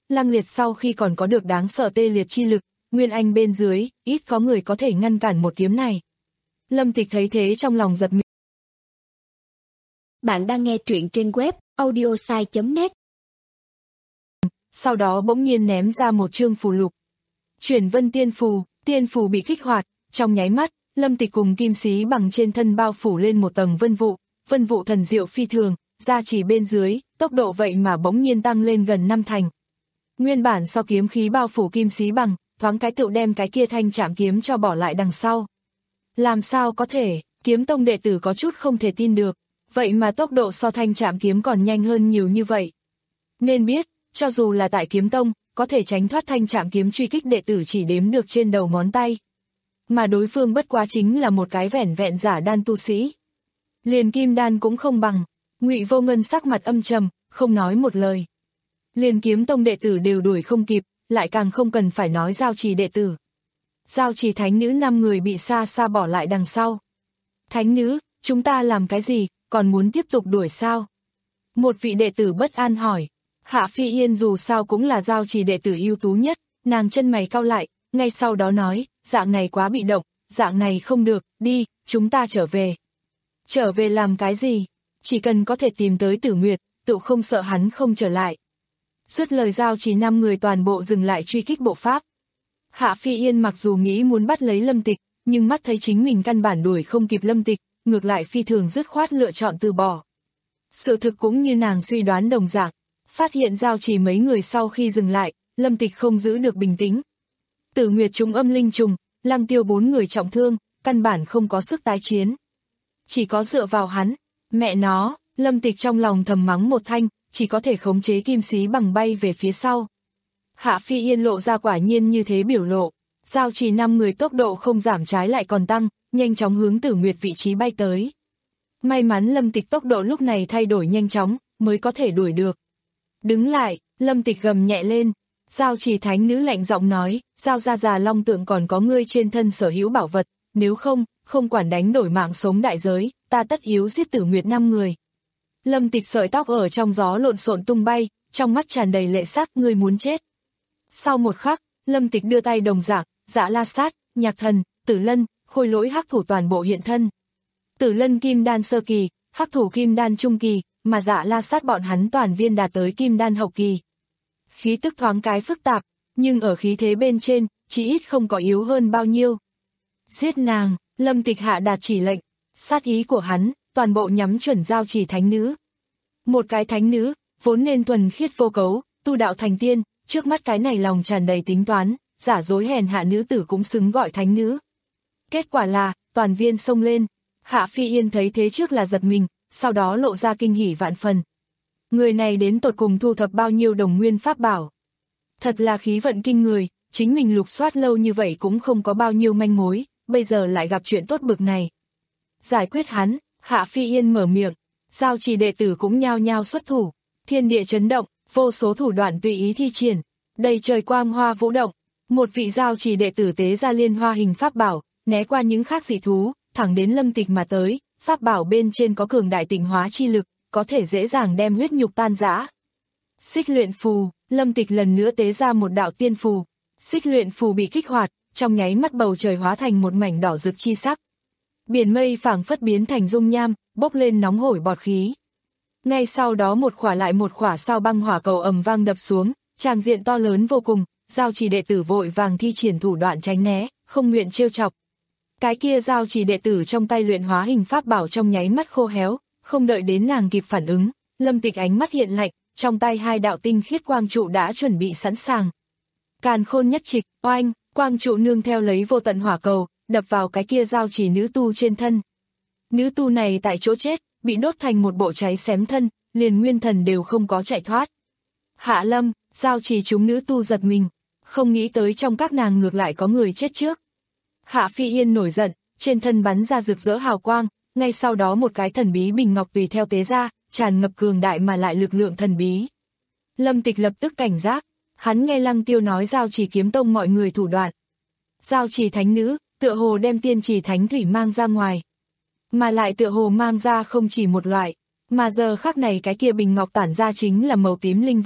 Lăng Liệt sau khi còn có được đáng sợ tê liệt chi lực, Nguyên Anh bên dưới, ít có người có thể ngăn cản một kiếm này. Lâm Tịch thấy thế trong lòng giật mình. Bạn đang nghe truyện trên web audiosai chấm net. Sau đó bỗng nhiên ném ra một chương phù lục. Chuyển vân tiên phù, tiên phù bị kích hoạt, trong nháy mắt, Lâm Tịch cùng Kim Xí Bằng trên thân bao phủ lên một tầng vân vụ, vân vụ thần diệu phi thường, gia trì bên dưới, tốc độ vậy mà bỗng nhiên tăng lên gần năm thành. Nguyên bản sau kiếm khí bao phủ Kim Xí Bằng, thoáng cái tựu đem cái kia thanh chạm kiếm cho bỏ lại đằng sau. Làm sao có thể, kiếm tông đệ tử có chút không thể tin được, vậy mà tốc độ so thanh chạm kiếm còn nhanh hơn nhiều như vậy. Nên biết, cho dù là tại kiếm tông, có thể tránh thoát thanh chạm kiếm truy kích đệ tử chỉ đếm được trên đầu ngón tay. Mà đối phương bất quá chính là một cái vẻn vẹn giả đan tu sĩ. Liền kim đan cũng không bằng, Ngụy Vô Ngân sắc mặt âm trầm, không nói một lời. Liền kiếm tông đệ tử đều đuổi không kịp, lại càng không cần phải nói giao trì đệ tử. Giao trì thánh nữ năm người bị xa xa bỏ lại đằng sau. Thánh nữ, chúng ta làm cái gì, còn muốn tiếp tục đuổi sao? Một vị đệ tử bất an hỏi. Hạ Phi Yên dù sao cũng là giao trì đệ tử ưu tú nhất, nàng chân mày cau lại, ngay sau đó nói, dạng này quá bị động, dạng này không được, đi, chúng ta trở về. Trở về làm cái gì? Chỉ cần có thể tìm tới Tử Nguyệt, tự không sợ hắn không trở lại. Dứt lời giao trì năm người toàn bộ dừng lại truy kích bộ pháp. Hạ Phi Yên mặc dù nghĩ muốn bắt lấy Lâm Tịch, nhưng mắt thấy chính mình căn bản đuổi không kịp Lâm Tịch, ngược lại phi thường dứt khoát lựa chọn từ bỏ. Sự thực cũng như nàng suy đoán đồng dạng, phát hiện giao trì mấy người sau khi dừng lại, Lâm Tịch không giữ được bình tĩnh. Tử Nguyệt trúng âm linh trùng, Lăng Tiêu bốn người trọng thương, căn bản không có sức tái chiến. Chỉ có dựa vào hắn, mẹ nó, Lâm Tịch trong lòng thầm mắng một thanh, chỉ có thể khống chế Kim Xí Bằng bay về phía sau. Hạ Phi Yên lộ ra quả nhiên như thế biểu lộ, giao trì năm người tốc độ không giảm trái lại còn tăng, nhanh chóng hướng Tử Nguyệt vị trí bay tới. May mắn Lâm Tịch tốc độ lúc này thay đổi nhanh chóng, mới có thể đuổi được. Đứng lại, Lâm Tịch gầm nhẹ lên, giao trì thánh nữ lạnh giọng nói, giao ra già long tượng còn có ngươi trên thân sở hữu bảo vật, nếu không, không quản đánh đổi mạng sống đại giới, ta tất yếu giết Tử Nguyệt năm người. Lâm Tịch sợi tóc ở trong gió lộn xộn tung bay, trong mắt tràn đầy lệ sắc, ngươi muốn chết. Sau một khắc, Lâm Tịch đưa tay đồng dạng, Dạ La Sát, Nhạc Thần, Tử Lân, Khôi Lỗi hắc thủ toàn bộ hiện thân. Tử Lân kim đan sơ kỳ, hắc thủ kim đan trung kỳ, mà Dạ La Sát bọn hắn toàn viên đạt tới kim đan hậu kỳ. Khí tức thoáng cái phức tạp, nhưng ở khí thế bên trên, chỉ ít không có yếu hơn bao nhiêu. Giết nàng, Lâm Tịch hạ đạt chỉ lệnh, sát ý của hắn, toàn bộ nhắm chuẩn giao trì thánh nữ. Một cái thánh nữ, vốn nên thuần khiết vô cấu, tu đạo thành tiên, trước mắt cái này lòng tràn đầy tính toán, giả dối hèn hạ nữ tử cũng xứng gọi thánh nữ. Kết quả là, toàn viên xông lên, Hạ Phi Yên thấy thế trước là giật mình, sau đó lộ ra kinh hỉ vạn phần. Người này đến tột cùng thu thập bao nhiêu đồng nguyên pháp bảo. Thật là khí vận kinh người, chính mình lục soát lâu như vậy cũng không có bao nhiêu manh mối, bây giờ lại gặp chuyện tốt bực này. Giải quyết hắn, Hạ Phi Yên mở miệng, giao trì đệ tử cũng nhao nhao xuất thủ, thiên địa chấn động, vô số thủ đoạn tùy ý thi triển, đầy trời quang hoa vũ động, một vị giao trì đệ tử tế ra liên hoa hình pháp bảo, né qua những khác dị thú, thẳng đến Lâm Tịch mà tới, pháp bảo bên trên có cường đại tịnh hóa chi lực, có thể dễ dàng đem huyết nhục tan rã. Xích luyện phù, Lâm Tịch lần nữa tế ra một đạo tiên phù, xích luyện phù bị kích hoạt, trong nháy mắt bầu trời hóa thành một mảnh đỏ rực chi sắc. Biển mây phảng phất biến thành dung nham, bốc lên nóng hổi bọt khí. Ngay sau đó một khỏa lại một khỏa sao băng hỏa cầu ầm vang đập xuống, tràng diện to lớn vô cùng, giao trì đệ tử vội vàng thi triển thủ đoạn tránh né, không nguyện trêu chọc. Cái kia giao trì đệ tử trong tay luyện hóa hình pháp bảo trong nháy mắt khô héo, không đợi đến nàng kịp phản ứng, Lâm Tịch ánh mắt hiện lạnh, trong tay hai đạo tinh khiết quang trụ đã chuẩn bị sẵn sàng. Càn khôn nhất trịch, oanh, quang trụ nương theo lấy vô tận hỏa cầu, đập vào cái kia giao trì nữ tu trên thân. Nữ tu này tại chỗ chết, bị đốt thành một bộ cháy xém thân, liền nguyên thần đều không có chạy thoát. Hạ Lâm, giao trì chúng nữ tu giật mình, không nghĩ tới trong các nàng ngược lại có người chết trước. Hạ Phi Yên nổi giận, trên thân bắn ra rực rỡ hào quang, ngay sau đó một cái thần bí bình ngọc tùy theo tế ra, tràn ngập cường đại mà lại lực lượng thần bí. Lâm Tịch lập tức cảnh giác, hắn nghe Lăng Tiêu nói giao trì kiếm tông mọi người thủ đoạn. Giao trì thánh nữ, tựa hồ đem tiên trì thánh thủy mang ra ngoài. Mà lại tựa hồ mang ra không chỉ một loại, mà giờ khắc này cái kia bình ngọc tản ra chính là màu tím linh vận,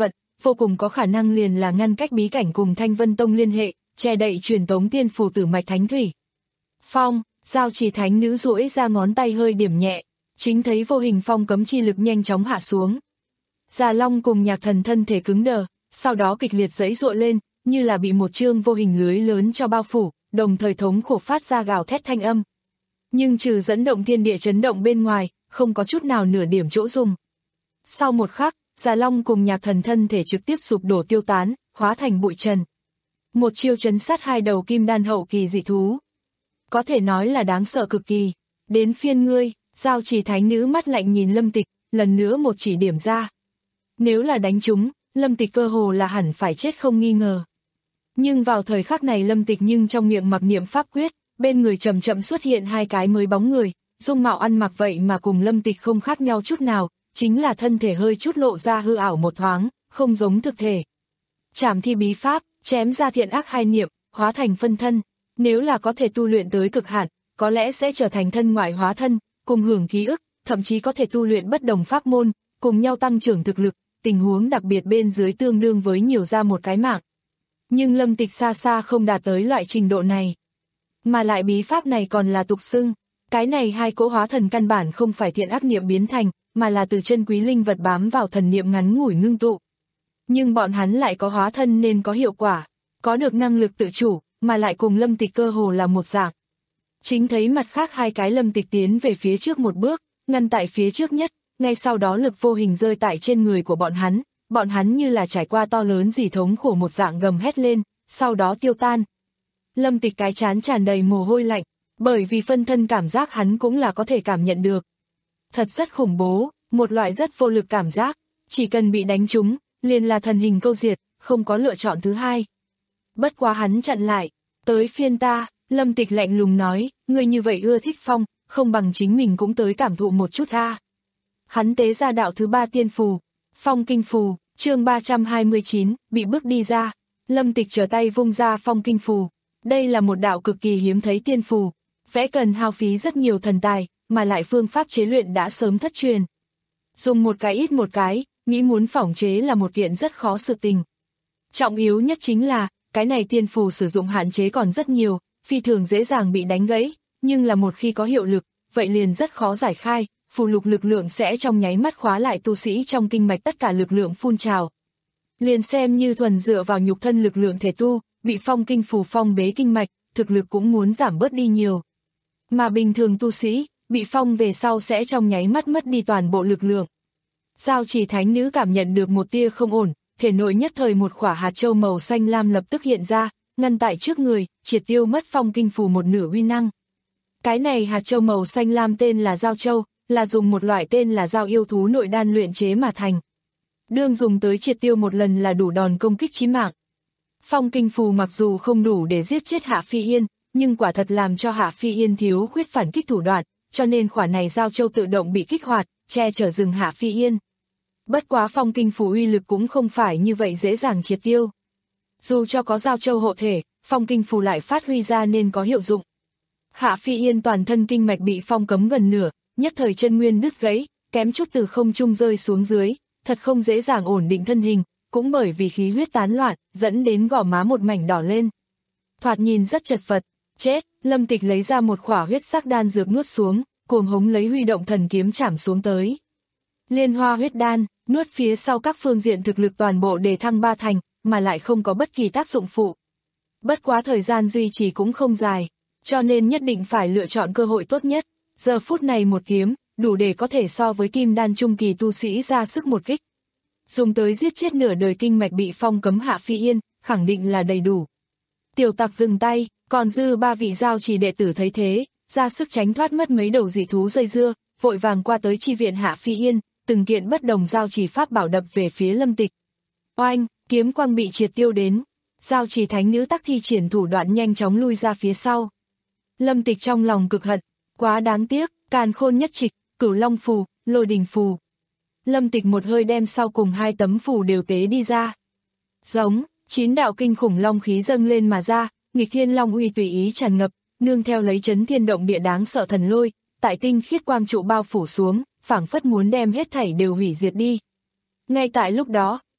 vô cùng có khả năng liền là ngăn cách bí cảnh cùng Thanh Vân Tông liên hệ, che đậy truyền tống tiên phù tử mạch thánh thủy. Phong, Giao Chỉ thánh nữ duỗi ra ngón tay hơi điểm nhẹ, chính thấy vô hình phong cấm chi lực nhanh chóng hạ xuống. Già Long cùng Nhạc Thần thân thể cứng đờ, sau đó kịch liệt giãy giụa lên, như là bị một chương vô hình lưới lớn cho bao phủ, đồng thời thống khổ phát ra gào thét thanh âm. Nhưng trừ dẫn động thiên địa chấn động bên ngoài, không có chút nào nửa điểm chỗ dùng. Sau một khắc, Già Long cùng Nhạc Thần thân thể trực tiếp sụp đổ tiêu tán, hóa thành bụi trần. Một chiêu chấn sát hai đầu kim đan hậu kỳ dị thú. Có thể nói là đáng sợ cực kỳ. Đến phiên ngươi, Giao Chỉ thánh nữ mắt lạnh nhìn Lâm Tịch, lần nữa một chỉ điểm ra. Nếu là đánh trúng, Lâm Tịch cơ hồ là hẳn phải chết không nghi ngờ. Nhưng vào thời khắc này Lâm Tịch nhưng trong miệng mặc niệm pháp quyết, bên người chậm chậm xuất hiện hai cái mới bóng người, dung mạo ăn mặc vậy mà cùng Lâm Tịch không khác nhau chút nào, chính là thân thể hơi chút lộ ra hư ảo một thoáng, không giống thực thể. Trảm thi bí pháp, chém ra thiện ác hai niệm, hóa thành phân thân, nếu là có thể tu luyện tới cực hạn, có lẽ sẽ trở thành thân ngoại hóa thân, cùng hưởng ký ức, thậm chí có thể tu luyện bất đồng pháp môn, cùng nhau tăng trưởng thực lực, tình huống đặc biệt bên dưới tương đương với nhiều ra một cái mạng. Nhưng Lâm Tịch xa xa không đạt tới loại trình độ này. Mà lại bí pháp này còn là tục xưng, cái này hai cỗ hóa thần căn bản không phải thiện ác niệm biến thành, mà là từ chân quý linh vật bám vào thần niệm ngắn ngủi ngưng tụ. Nhưng bọn hắn lại có hóa thân nên có hiệu quả, có được năng lực tự chủ, mà lại cùng Lâm Tịch cơ hồ là một dạng. Chính thấy mặt khác hai cái Lâm Tịch tiến về phía trước một bước, ngăn tại phía trước nhất, ngay sau đó lực vô hình rơi tại trên người của bọn hắn, bọn hắn như là trải qua to lớn gì thống khổ một dạng gầm hét lên, sau đó tiêu tan. Lâm Tịch cái trán tràn đầy mồ hôi lạnh, bởi vì phân thân cảm giác hắn cũng là có thể cảm nhận được. Thật rất khủng bố, một loại rất vô lực cảm giác, chỉ cần bị đánh trúng, liền là thần hình câu diệt, không có lựa chọn thứ hai. Bất quá hắn chặn lại, tới phiên ta, Lâm Tịch lạnh lùng nói, người như vậy ưa thích phong, không bằng chính mình cũng tới cảm thụ một chút a. Hắn tế ra đạo thứ ba tiên phù, phong kinh phù, chương ba trăm hai mươi chín, bị bước đi ra. Lâm Tịch trở tay vung ra phong kinh phù. Đây là một đạo cực kỳ hiếm thấy tiên phù, vẽ cần hao phí rất nhiều thần tài, mà lại phương pháp chế luyện đã sớm thất truyền. Dùng một cái ít một cái, nghĩ muốn phỏng chế là một kiện rất khó sự tình. Trọng yếu nhất chính là, cái này tiên phù sử dụng hạn chế còn rất nhiều, phi thường dễ dàng bị đánh gãy, nhưng là một khi có hiệu lực, vậy liền rất khó giải khai, phù lục lực lượng sẽ trong nháy mắt khóa lại tu sĩ trong kinh mạch tất cả lực lượng phun trào. Liền xem như thuần dựa vào nhục thân lực lượng thể tu, bị phong kinh phù phong bế kinh mạch, thực lực cũng muốn giảm bớt đi nhiều. Mà bình thường tu sĩ, bị phong về sau sẽ trong nháy mắt mất đi toàn bộ lực lượng. Giao Chỉ thánh nữ cảm nhận được một tia không ổn, thể nội nhất thời một quả hạt châu màu xanh lam lập tức hiện ra, ngăn tại trước người, triệt tiêu mất phong kinh phù một nửa uy năng. Cái này hạt châu màu xanh lam tên là Giao Châu, là dùng một loại tên là Giao yêu thú nội đan luyện chế mà thành. Đương dùng tới triệt tiêu một lần là đủ đòn công kích chí mạng. Phong kinh phù mặc dù không đủ để giết chết Hạ Phi Yên, nhưng quả thật làm cho Hạ Phi Yên thiếu khuyết phản kích thủ đoạn, cho nên quả này Giao Châu tự động bị kích hoạt, che chở rừng Hạ Phi Yên. Bất quá phong kinh phù uy lực cũng không phải như vậy dễ dàng triệt tiêu. Dù cho có Giao Châu hộ thể, phong kinh phù lại phát huy ra nên có hiệu dụng. Hạ Phi Yên toàn thân kinh mạch bị phong cấm gần nửa, nhất thời chân nguyên đứt gãy, kém chút từ không trung rơi xuống dưới, thật không dễ dàng ổn định thân hình, cũng bởi vì khí huyết tán loạn, dẫn đến gò má một mảnh đỏ lên. Thoạt nhìn rất chật vật, chết, Lâm Tịch lấy ra một khỏa huyết sắc đan dược nuốt xuống, cuồng hống lấy huy động thần kiếm chảm xuống tới. Liên hoa huyết đan, nuốt phía sau các phương diện thực lực toàn bộ đề thăng ba thành, mà lại không có bất kỳ tác dụng phụ. Bất quá thời gian duy trì cũng không dài, cho nên nhất định phải lựa chọn cơ hội tốt nhất. Giờ phút này một kiếm, đủ để có thể so với kim đan trung kỳ tu sĩ ra sức một kích. Dùng tới giết chết nửa đời kinh mạch bị phong cấm Hạ Phi Yên, khẳng định là đầy đủ. Tiểu Tặc dừng tay, còn dư ba vị Giao Chỉ đệ tử thấy thế, ra sức tránh thoát mất mấy đầu dị thú dây dưa, vội vàng qua tới chi viện Hạ Phi Yên, từng kiện bất đồng Giao Chỉ pháp bảo đập về phía Lâm Tịch. Oanh, kiếm quang bị triệt tiêu đến, Giao Chỉ thánh nữ tắc thi triển thủ đoạn nhanh chóng lui ra phía sau. Lâm Tịch trong lòng cực hận, quá đáng tiếc, Càn Khôn nhất trịch, Cửu Long phù, Lôi Đình phù. Lâm Tịch một hơi đem sau cùng hai tấm phù đều tế đi ra. Giống, chín đạo kinh khủng long khí dâng lên mà ra, nghịch thiên long uy tùy ý tràn ngập, nương theo lấy chấn thiên động địa đáng sợ thần lôi, tại tinh khiết quang trụ bao phủ xuống, phảng phất muốn đem hết thảy đều hủy diệt đi. Ngay tại lúc đó,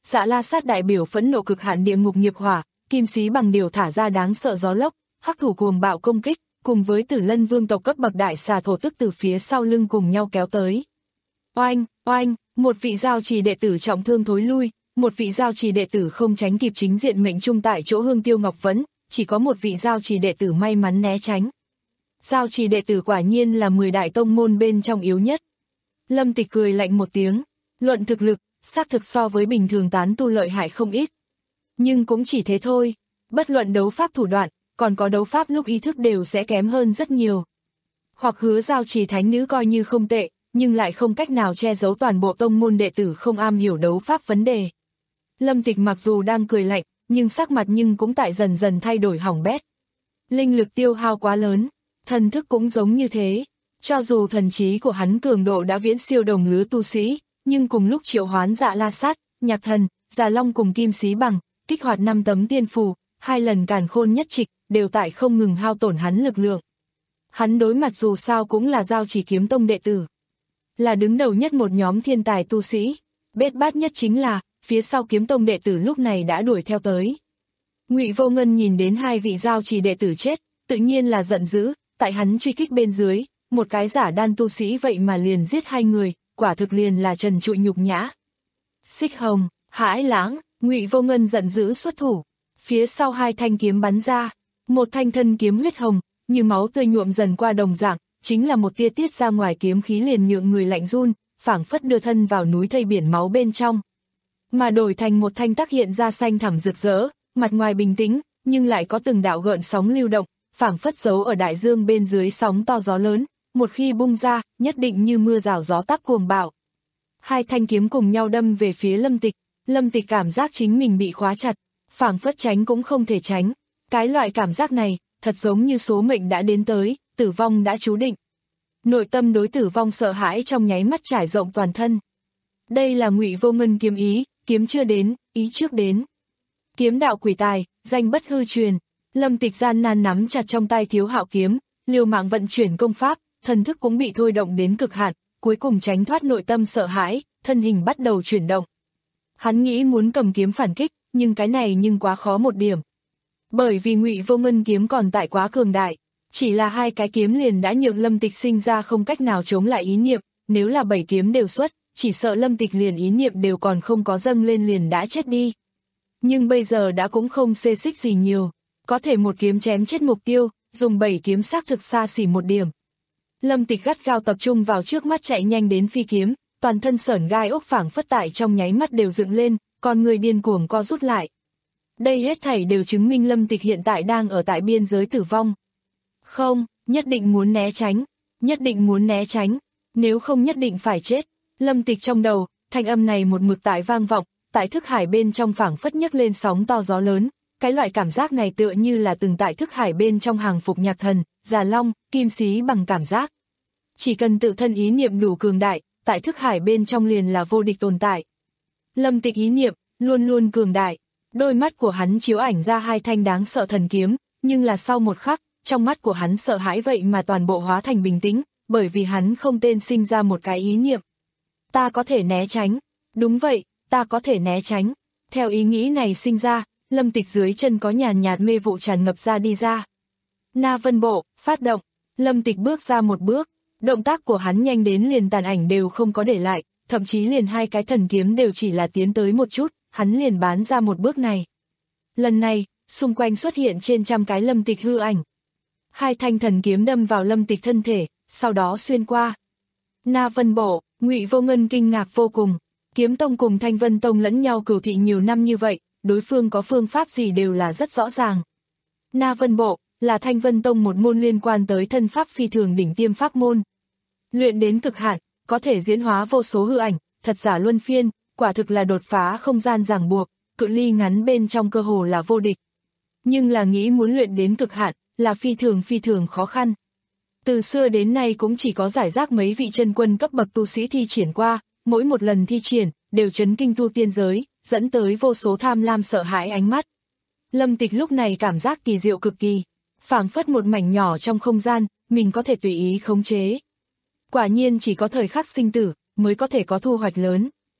Dạ La Sát đại biểu phẫn nộ cực hạn địa ngục nghiệp hỏa, Kim Xí Bằng điều thả ra đáng sợ gió lốc, hắc thủ cuồng bạo công kích, cùng với Tử Lân vương tộc cấp bậc đại xà thổ tức từ phía sau lưng cùng nhau kéo tới. Oanh, oanh, một vị giao trì đệ tử trọng thương thối lui, một vị giao trì đệ tử không tránh kịp chính diện mệnh trung tại chỗ Hương Tiêu Ngọc Vẫn, chỉ có một vị giao trì đệ tử may mắn né tránh. Giao trì đệ tử quả nhiên là mười đại tông môn bên trong yếu nhất. Lâm Tịch cười lạnh một tiếng, luận thực lực, xác thực so với bình thường tán tu lợi hại không ít. Nhưng cũng chỉ thế thôi, bất luận đấu pháp thủ đoạn, còn có đấu pháp lúc ý thức đều sẽ kém hơn rất nhiều. Hoặc Hứa giao trì thánh nữ coi như không tệ, nhưng lại không cách nào che giấu toàn bộ tông môn đệ tử không am hiểu đấu pháp vấn đề. Lâm Tịch mặc dù đang cười lạnh, nhưng sắc mặt nhưng cũng tại dần dần thay đổi hỏng bét. Linh lực tiêu hao quá lớn, thần thức cũng giống như thế. Cho dù thần trí của hắn cường độ đã viễn siêu đồng lứa tu sĩ, nhưng cùng lúc triệu hoán Dạ La Sát, Nhạc Thần, Già Long cùng Kim Xí Bằng, kích hoạt năm tấm tiên phù, hai lần càn khôn nhất trịch, đều tại không ngừng hao tổn hắn lực lượng. Hắn đối mặt dù sao cũng là Giao Chỉ Kiếm Tông đệ tử, là đứng đầu nhất một nhóm thiên tài tu sĩ. Bết bát nhất chính là, phía sau Kiếm Tông đệ tử lúc này đã đuổi theo tới. Ngụy Vô Ngân nhìn đến hai vị Giao Chỉ đệ tử chết, tự nhiên là giận dữ, tại hắn truy kích bên dưới, một cái giả đan tu sĩ vậy mà liền giết hai người, quả thực liền là trần trụi nhục nhã. Xích Hồng, Hãi Lãng, Ngụy Vô Ngân giận dữ xuất thủ, phía sau hai thanh kiếm bắn ra, một thanh thân kiếm huyết hồng, như máu tươi nhuộm dần qua đồng dạng, chính là một tia tiết ra ngoài kiếm khí liền nhượng người lạnh run, phảng phất đưa thân vào núi thây biển máu bên trong. Mà đổi thành một thanh tác hiện ra xanh thẳm rực rỡ, mặt ngoài bình tĩnh, nhưng lại có từng đạo gợn sóng lưu động, phảng phất giấu ở đại dương bên dưới sóng to gió lớn, một khi bung ra, nhất định như mưa rào gió táp cuồng bạo. Hai thanh kiếm cùng nhau đâm về phía Lâm Tịch, Lâm Tịch cảm giác chính mình bị khóa chặt, phảng phất tránh cũng không thể tránh. Cái loại cảm giác này, thật giống như số mệnh đã đến tới, tử vong đã chú định. Nội tâm đối tử vong sợ hãi trong nháy mắt trải rộng toàn thân. Đây là Ngụy Vô Ngân kiếm ý, kiếm chưa đến, ý trước đến. Kiếm đạo quỷ tài, danh bất hư truyền. Lâm Tịch gian nan nắm chặt trong tay Thiếu Hạo kiếm, liều mạng vận chuyển công pháp, thần thức cũng bị thôi động đến cực hạn, cuối cùng tránh thoát nội tâm sợ hãi, thân hình bắt đầu chuyển động. Hắn nghĩ muốn cầm kiếm phản kích, nhưng cái này nhưng quá khó một điểm. Bởi vì Ngụy Vô Ngân kiếm còn tại quá cường đại, chỉ là hai cái kiếm liền đã nhượng Lâm Tịch sinh ra không cách nào chống lại ý niệm, nếu là bảy kiếm đều xuất, chỉ sợ Lâm Tịch liền ý niệm đều còn không có dâng lên liền đã chết đi. Nhưng bây giờ đã cũng không xê xích gì nhiều, có thể một kiếm chém chết mục tiêu, dùng bảy kiếm xác thực xa xỉ một điểm. Lâm Tịch gắt gao tập trung vào trước mắt chạy nhanh đến phi kiếm, toàn thân sởn gai ốc phảng phất tại trong nháy mắt đều dựng lên, còn người điên cuồng co rút lại. Đây hết thảy đều chứng minh Lâm Tịch hiện tại đang ở tại biên giới tử vong. Không, nhất định muốn né tránh, nhất định muốn né tránh, nếu không nhất định phải chết. Lâm Tịch trong đầu, thanh âm này một mực tại vang vọng, tại thức hải bên trong phảng phất nhấc lên sóng to gió lớn. Cái loại cảm giác này tựa như là từng tại thức hải bên trong hàng phục Nhạc Thần, Già Long, Kim Xí Bằng cảm giác. Chỉ cần tự thân ý niệm đủ cường đại, tại thức hải bên trong liền là vô địch tồn tại. Lâm Tịch ý niệm, luôn luôn cường đại, đôi mắt của hắn chiếu ảnh ra hai thanh đáng sợ thần kiếm, nhưng là sau một khắc, trong mắt của hắn sợ hãi vậy mà toàn bộ hóa thành bình tĩnh, bởi vì hắn không tên sinh ra một cái ý niệm. Ta có thể né tránh, đúng vậy, ta có thể né tránh. Theo ý nghĩ này sinh ra, Lâm Tịch dưới chân có nhàn nhạt mê vụ tràn ngập ra đi ra. Na Vân Bộ, phát động, Lâm Tịch bước ra một bước, động tác của hắn nhanh đến liền tàn ảnh đều không có để lại, thậm chí liền hai cái thần kiếm đều chỉ là tiến tới một chút, hắn liền bán ra một bước này. Lần này, xung quanh xuất hiện trên trăm cái Lâm Tịch hư ảnh. Hai thanh thần kiếm đâm vào Lâm Tịch thân thể, sau đó xuyên qua. Na Vân Bộ, Ngụy Vô Ngân kinh ngạc vô cùng, Kiếm Tông cùng Thanh Vân Tông lẫn nhau cửu thị nhiều năm như vậy, đối phương có phương pháp gì đều là rất rõ ràng. Na Vân Bộ, là Thanh Vân Tông một môn liên quan tới thân pháp phi thường đỉnh tiêm pháp môn. Luyện đến cực hạn, có thể diễn hóa vô số hư ảnh, thật giả luân phiên, quả thực là đột phá không gian ràng buộc, cự ly ngắn bên trong cơ hồ là vô địch. Nhưng là nghĩ muốn luyện đến cực hạn, là phi thường phi thường khó khăn. Từ xưa đến nay cũng chỉ có giải rác mấy vị chân quân cấp bậc tu sĩ thi triển qua, mỗi một lần thi triển, đều chấn kinh tu tiên giới, dẫn tới vô số tham lam sợ hãi ánh mắt. Lâm Tịch lúc này cảm giác kỳ diệu cực kỳ, phảng phất một mảnh nhỏ trong không gian, mình có thể tùy ý khống chế. Quả nhiên chỉ có thời khắc sinh tử, mới có thể có thu hoạch lớn.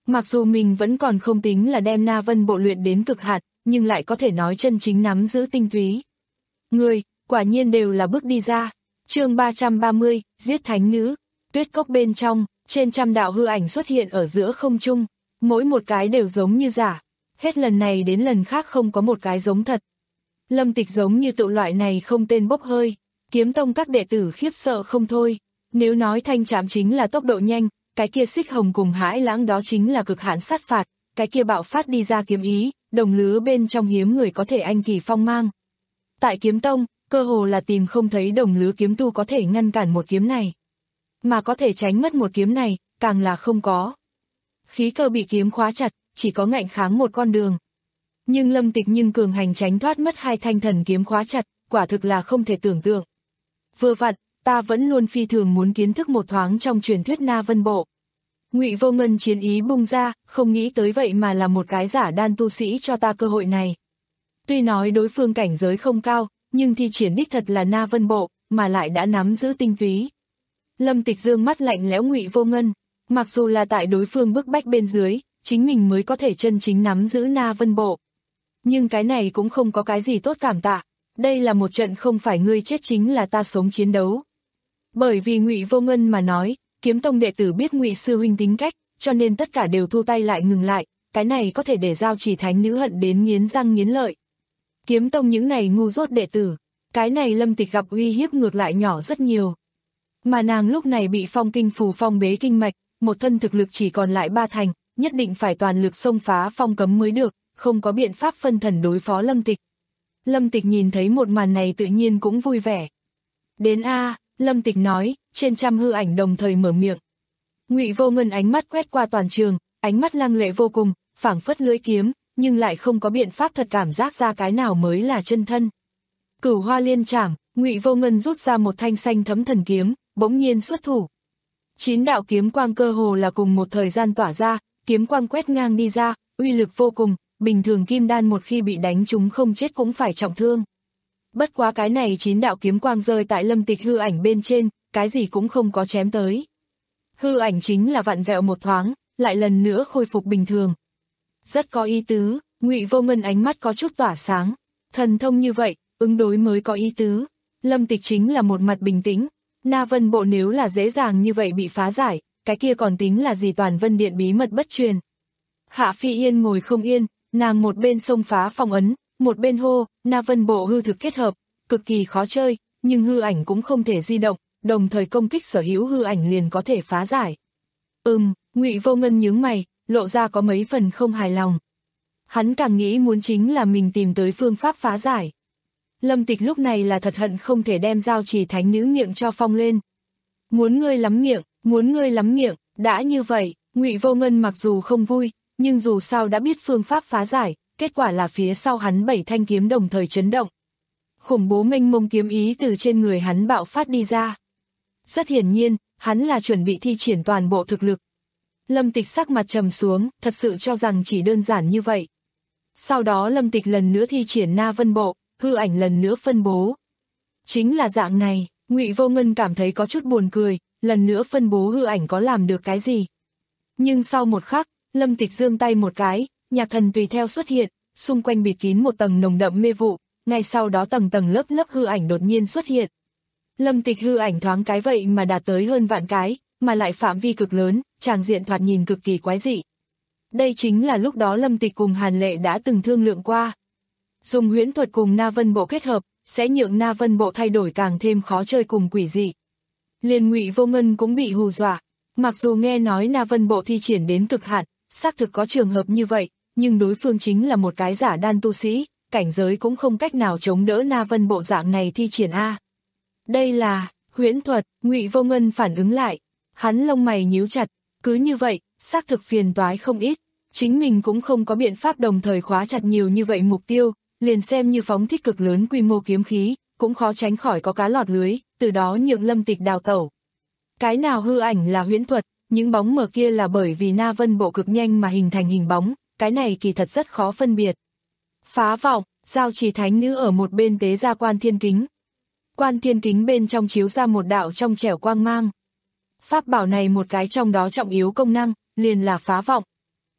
Mặc dù mình vẫn còn không tính là đem Na Vân Bộ luyện đến cực hạn, nhưng lại có thể nói chân chính nắm giữ tinh túy. Người, quả nhiên đều là bước đi ra. Chương ba trăm ba mươi, giết thánh nữ. Tuyết cốc bên trong, trên trăm đạo hư ảnh xuất hiện ở giữa không trung, mỗi một cái đều giống như giả, hết lần này đến lần khác không có một cái giống thật. Lâm Tịch giống như tụ loại này không tên bốc hơi, Kiếm Tông các đệ tử khiếp sợ không thôi. Nếu nói thanh trảm chính là tốc độ nhanh, cái kia Xích Hồng cùng Hãi Lãng đó chính là cực hạn sát phạt, cái kia bạo phát đi ra kiếm ý, đồng lứa bên trong hiếm người có thể anh kỳ phong mang. Tại Kiếm Tông, cơ hồ là tìm không thấy đồng lứa kiếm tu có thể ngăn cản một kiếm này. Mà có thể tránh mất một kiếm này, càng là không có. Khí cơ bị kiếm khóa chặt, chỉ có ngạnh kháng một con đường. Nhưng Lâm Tịch nhưng cường hành tránh thoát mất hai thanh thần kiếm khóa chặt, quả thực là không thể tưởng tượng. Vừa vặn, ta vẫn luôn phi thường muốn kiến thức một thoáng trong truyền thuyết Na Vân Bộ. Ngụy Vô Ngân chiến ý bung ra, không nghĩ tới vậy mà là một cái giả đan tu sĩ cho ta cơ hội này. Tuy nói đối phương cảnh giới không cao, nhưng thi triển đích thật là Na Vân Bộ, mà lại đã nắm giữ tinh túy. Lâm Tịch dương mắt lạnh lẽo Ngụy Vô Ngân, mặc dù là tại đối phương bức bách bên dưới, chính mình mới có thể chân chính nắm giữ Na Vân Bộ. Nhưng cái này cũng không có cái gì tốt cảm tạ, đây là một trận không phải ngươi chết chính là ta sống chiến đấu. Bởi vì Ngụy Vô Ngân mà nói, Kiếm Tông đệ tử biết Ngụy sư huynh tính cách, cho nên tất cả đều thu tay lại ngừng lại, cái này có thể để Giao Chỉ thánh nữ hận đến nghiến răng nghiến lợi. Kiếm Tông những này ngu dốt đệ tử, cái này Lâm Tịch gặp uy hiếp ngược lại nhỏ rất nhiều. Mà nàng lúc này bị phong kinh phù phong bế kinh mạch, một thân thực lực chỉ còn lại ba thành, nhất định phải toàn lực xông phá phong cấm mới được, không có biện pháp phân thần đối phó Lâm Tịch. Lâm Tịch nhìn thấy một màn này tự nhiên cũng vui vẻ. Đến a, Lâm Tịch nói, trên trăm hư ảnh đồng thời mở miệng. Ngụy Vô Ngân ánh mắt quét qua toàn trường, ánh mắt lăng lệ vô cùng, phảng phất lưỡi kiếm, nhưng lại không có biện pháp thật cảm giác ra cái nào mới là chân thân. Cửu Hoa Liên Trảm, Ngụy Vô Ngân rút ra một thanh xanh thấm thần kiếm, bỗng nhiên xuất thủ. Chín đạo kiếm quang cơ hồ là cùng một thời gian tỏa ra, kiếm quang quét ngang đi ra, uy lực vô cùng, bình thường kim đan một khi bị đánh trúng không chết cũng phải trọng thương. Bất quá cái này chín đạo kiếm quang rơi tại Lâm Tịch hư ảnh bên trên, cái gì cũng không có chém tới. Hư ảnh chính là vặn vẹo một thoáng, lại lần nữa khôi phục bình thường. Rất có ý tứ, Ngụy Vô Ngân ánh mắt có chút tỏa sáng. Thần thông như vậy, ứng đối mới có ý tứ. Lâm Tịch chính là một mặt bình tĩnh. Na Vân Bộ nếu là dễ dàng như vậy bị phá giải, cái kia còn tính là gì Toàn Vân Điện bí mật bất truyền. Hạ Phi Yên ngồi không yên, nàng một bên xông phá phong ấn, một bên hô, Na Vân Bộ hư thực kết hợp, cực kỳ khó chơi, nhưng hư ảnh cũng không thể di động, đồng thời công kích sở hữu hư ảnh liền có thể phá giải. Ừm, Ngụy Vô Ngân nhướng mày, lộ ra có mấy phần không hài lòng. Hắn càng nghĩ muốn chính là mình tìm tới phương pháp phá giải. Lâm Tịch lúc này là thật hận không thể đem Giao Chỉ thánh nữ miệng cho phong lên. Muốn ngươi lắm miệng, muốn ngươi lắm miệng, đã như vậy, Ngụy Vô Ngân mặc dù không vui, nhưng dù sao đã biết phương pháp phá giải, kết quả là phía sau hắn bảy thanh kiếm đồng thời chấn động. Khủng bố mênh mông kiếm ý từ trên người hắn bạo phát đi ra. Rất hiển nhiên, hắn là chuẩn bị thi triển toàn bộ thực lực. Lâm Tịch sắc mặt trầm xuống, thật sự cho rằng chỉ đơn giản như vậy. Sau đó Lâm Tịch lần nữa thi triển Na Vân Bộ, hư ảnh lần nữa phân bố. Chính là dạng này, Ngụy Vô Ngân cảm thấy có chút buồn cười, lần nữa phân bố hư ảnh có làm được cái gì. Nhưng sau một khắc, Lâm Tịch giương tay một cái, nhạc thần tùy theo xuất hiện, xung quanh bịt kín một tầng nồng đậm mê vụ, ngay sau đó tầng tầng lớp lớp hư ảnh đột nhiên xuất hiện. Lâm Tịch hư ảnh thoáng cái vậy mà đạt tới hơn vạn cái, mà lại phạm vi cực lớn, tràng diện thoạt nhìn cực kỳ quái dị. Đây chính là lúc đó Lâm Tịch cùng Hàn Lệ đã từng thương lượng qua. Dùng huyễn thuật cùng Na Vân Bộ kết hợp, sẽ nhượng Na Vân Bộ thay đổi càng thêm khó chơi cùng quỷ dị. Liền Ngụy Vô Ngân cũng bị hù dọa, mặc dù nghe nói Na Vân Bộ thi triển đến cực hạn, xác thực có trường hợp như vậy, nhưng đối phương chính là một cái giả đan tu sĩ, cảnh giới cũng không cách nào chống đỡ Na Vân Bộ dạng này thi triển a. Đây là huyễn thuật, Ngụy Vô Ngân phản ứng lại, hắn lông mày nhíu chặt, cứ như vậy, xác thực phiền toái không ít, chính mình cũng không có biện pháp đồng thời khóa chặt nhiều như vậy mục tiêu, liền xem như phóng thích cực lớn quy mô kiếm khí, cũng khó tránh khỏi có cá lọt lưới, từ đó nhượng Lâm Tịch đào tẩu. Cái nào hư ảnh là huyễn thuật, những bóng mờ kia là bởi vì Na Vân Bộ cực nhanh mà hình thành hình bóng, cái này kỳ thật rất khó phân biệt. Phá vọng, Giao Chỉ thánh nữ ở một bên tế ra quan thiên kính. Quan thiên kính bên trong chiếu ra một đạo trong trẻo quang mang. Pháp bảo này một cái trong đó trọng yếu công năng, liền là phá vọng.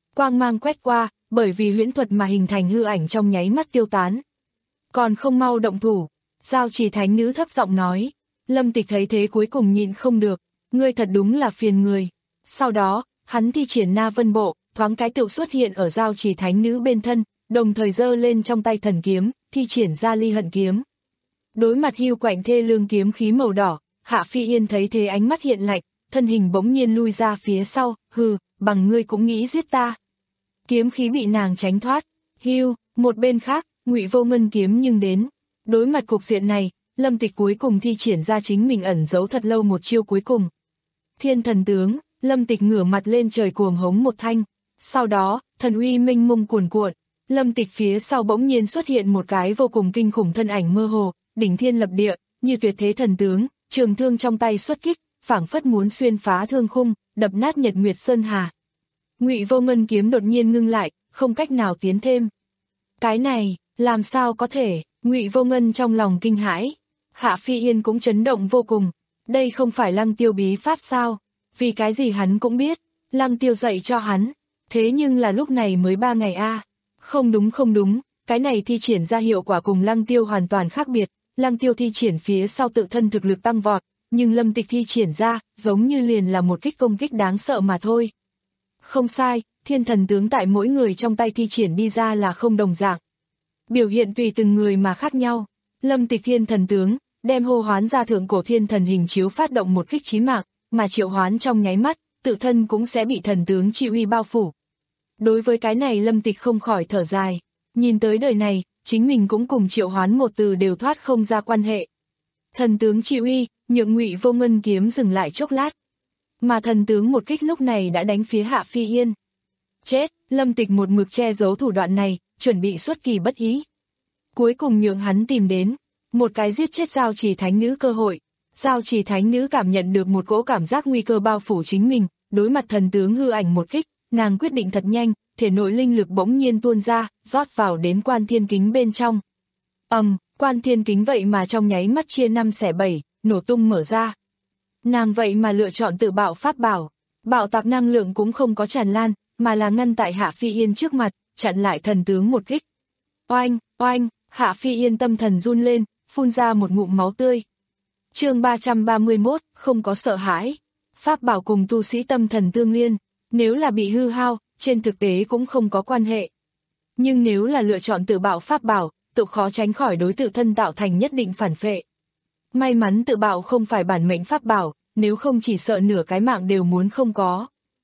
Quang mang quét qua, bởi vì huyễn thuật mà hình thành hư ảnh trong nháy mắt tiêu tán. Còn không mau động thủ, Giao Chỉ thánh nữ thấp giọng nói. Lâm Tịch thấy thế cuối cùng nhịn không được, ngươi thật đúng là phiền người. Sau đó, hắn thi triển Na Vân Bộ, thoáng cái tựu xuất hiện ở Giao Chỉ thánh nữ bên thân, đồng thời giơ lên trong tay thần kiếm, thi triển ra Ly Hận kiếm. Đối mặt hưu quạnh thê lương kiếm khí màu đỏ, Hạ Phi Yên thấy thế ánh mắt hiện lạnh, thân hình bỗng nhiên lui ra phía sau, hừ, bằng ngươi cũng nghĩ giết ta. Kiếm khí bị nàng tránh thoát, hưu, một bên khác, Ngụy Vô Ngân kiếm nhưng đến. Đối mặt cục diện này, Lâm Tịch cuối cùng thi triển ra chính mình ẩn giấu thật lâu một chiêu cuối cùng. Thiên thần tướng, Lâm Tịch ngửa mặt lên trời cuồng hống một thanh, sau đó, thần uy mênh mông cuồn cuộn, Lâm Tịch phía sau bỗng nhiên xuất hiện một cái vô cùng kinh khủng thân ảnh mơ hồ, đỉnh thiên lập địa, như tuyệt thế thần tướng, trường thương trong tay xuất kích, phảng phất muốn xuyên phá thương khung, đập nát Nhật Nguyệt Sơn Hà. Ngụy Vô Ngân kiếm đột nhiên ngưng lại, không cách nào tiến thêm. Cái này, làm sao có thể? Ngụy Vô Ngân trong lòng kinh hãi. Hạ Phi Yên cũng chấn động vô cùng. Đây không phải Lăng Tiêu bí pháp sao? Vì cái gì hắn cũng biết. Lăng Tiêu dạy cho hắn. Thế nhưng là lúc này mới ba ngày a. À. Không đúng không đúng, cái này thi triển ra hiệu quả cùng Lăng Tiêu hoàn toàn khác biệt. Lăng Tiêu thi triển phía sau tự thân thực lực tăng vọt, nhưng Lâm Tịch thi triển ra, giống như liền là một kích công kích đáng sợ mà thôi. Không sai, thiên thần tướng tại mỗi người trong tay thi triển đi ra là không đồng dạng. Biểu hiện tùy từng người mà khác nhau. Lâm Tịch thiên thần tướng, đem hô hoán ra thượng cổ thiên thần hình chiếu phát động một kích chí mạng, mà triệu hoán trong nháy mắt, tự thân cũng sẽ bị thần tướng chi uy bao phủ. Đối với cái này Lâm Tịch không khỏi thở dài. Nhìn tới đời này, chính mình cũng cùng triệu hoán một từ đều thoát không ra quan hệ. Thần tướng chi uy, nhượng Ngụy Vô Ngân kiếm dừng lại chốc lát. Mà thần tướng một kích lúc này đã đánh phía Hạ Phi Yên. Chết, Lâm Tịch một mực che giấu thủ đoạn này, chuẩn bị xuất kỳ bất ý. Cuối cùng nhượng hắn tìm đến, một cái giết chết Giao Chỉ thánh nữ cơ hội. Giao Chỉ thánh nữ cảm nhận được một cỗ cảm giác nguy cơ bao phủ chính mình, đối mặt thần tướng hư ảnh một kích, nàng quyết định thật nhanh, thể nội linh lực bỗng nhiên tuôn ra, rót vào đến quan thiên kính bên trong. Ầm, um, quan thiên kính vậy mà trong nháy mắt chia năm xẻ bảy, nổ tung mở ra. Nàng vậy mà lựa chọn tự bạo pháp bảo, bạo tạc năng lượng cũng không có tràn lan, mà là ngăn tại Hạ Phi Yên trước mặt, chặn lại thần tướng một kích. Oanh, oanh, Hạ Phi Yên tâm thần run lên, phun ra một ngụm máu tươi. Chương ba trăm ba mươi mốt, không có sợ hãi. Pháp bảo cùng tu sĩ tâm thần tương liên, nếu là bị hư hao, trên thực tế cũng không có quan hệ. Nhưng nếu là lựa chọn tự bạo pháp bảo, tự khó tránh khỏi đối tự thân tạo thành nhất định phản phệ. May mắn tự bạo không phải bản mệnh pháp bảo, nếu không chỉ sợ nửa cái mạng đều muốn không có.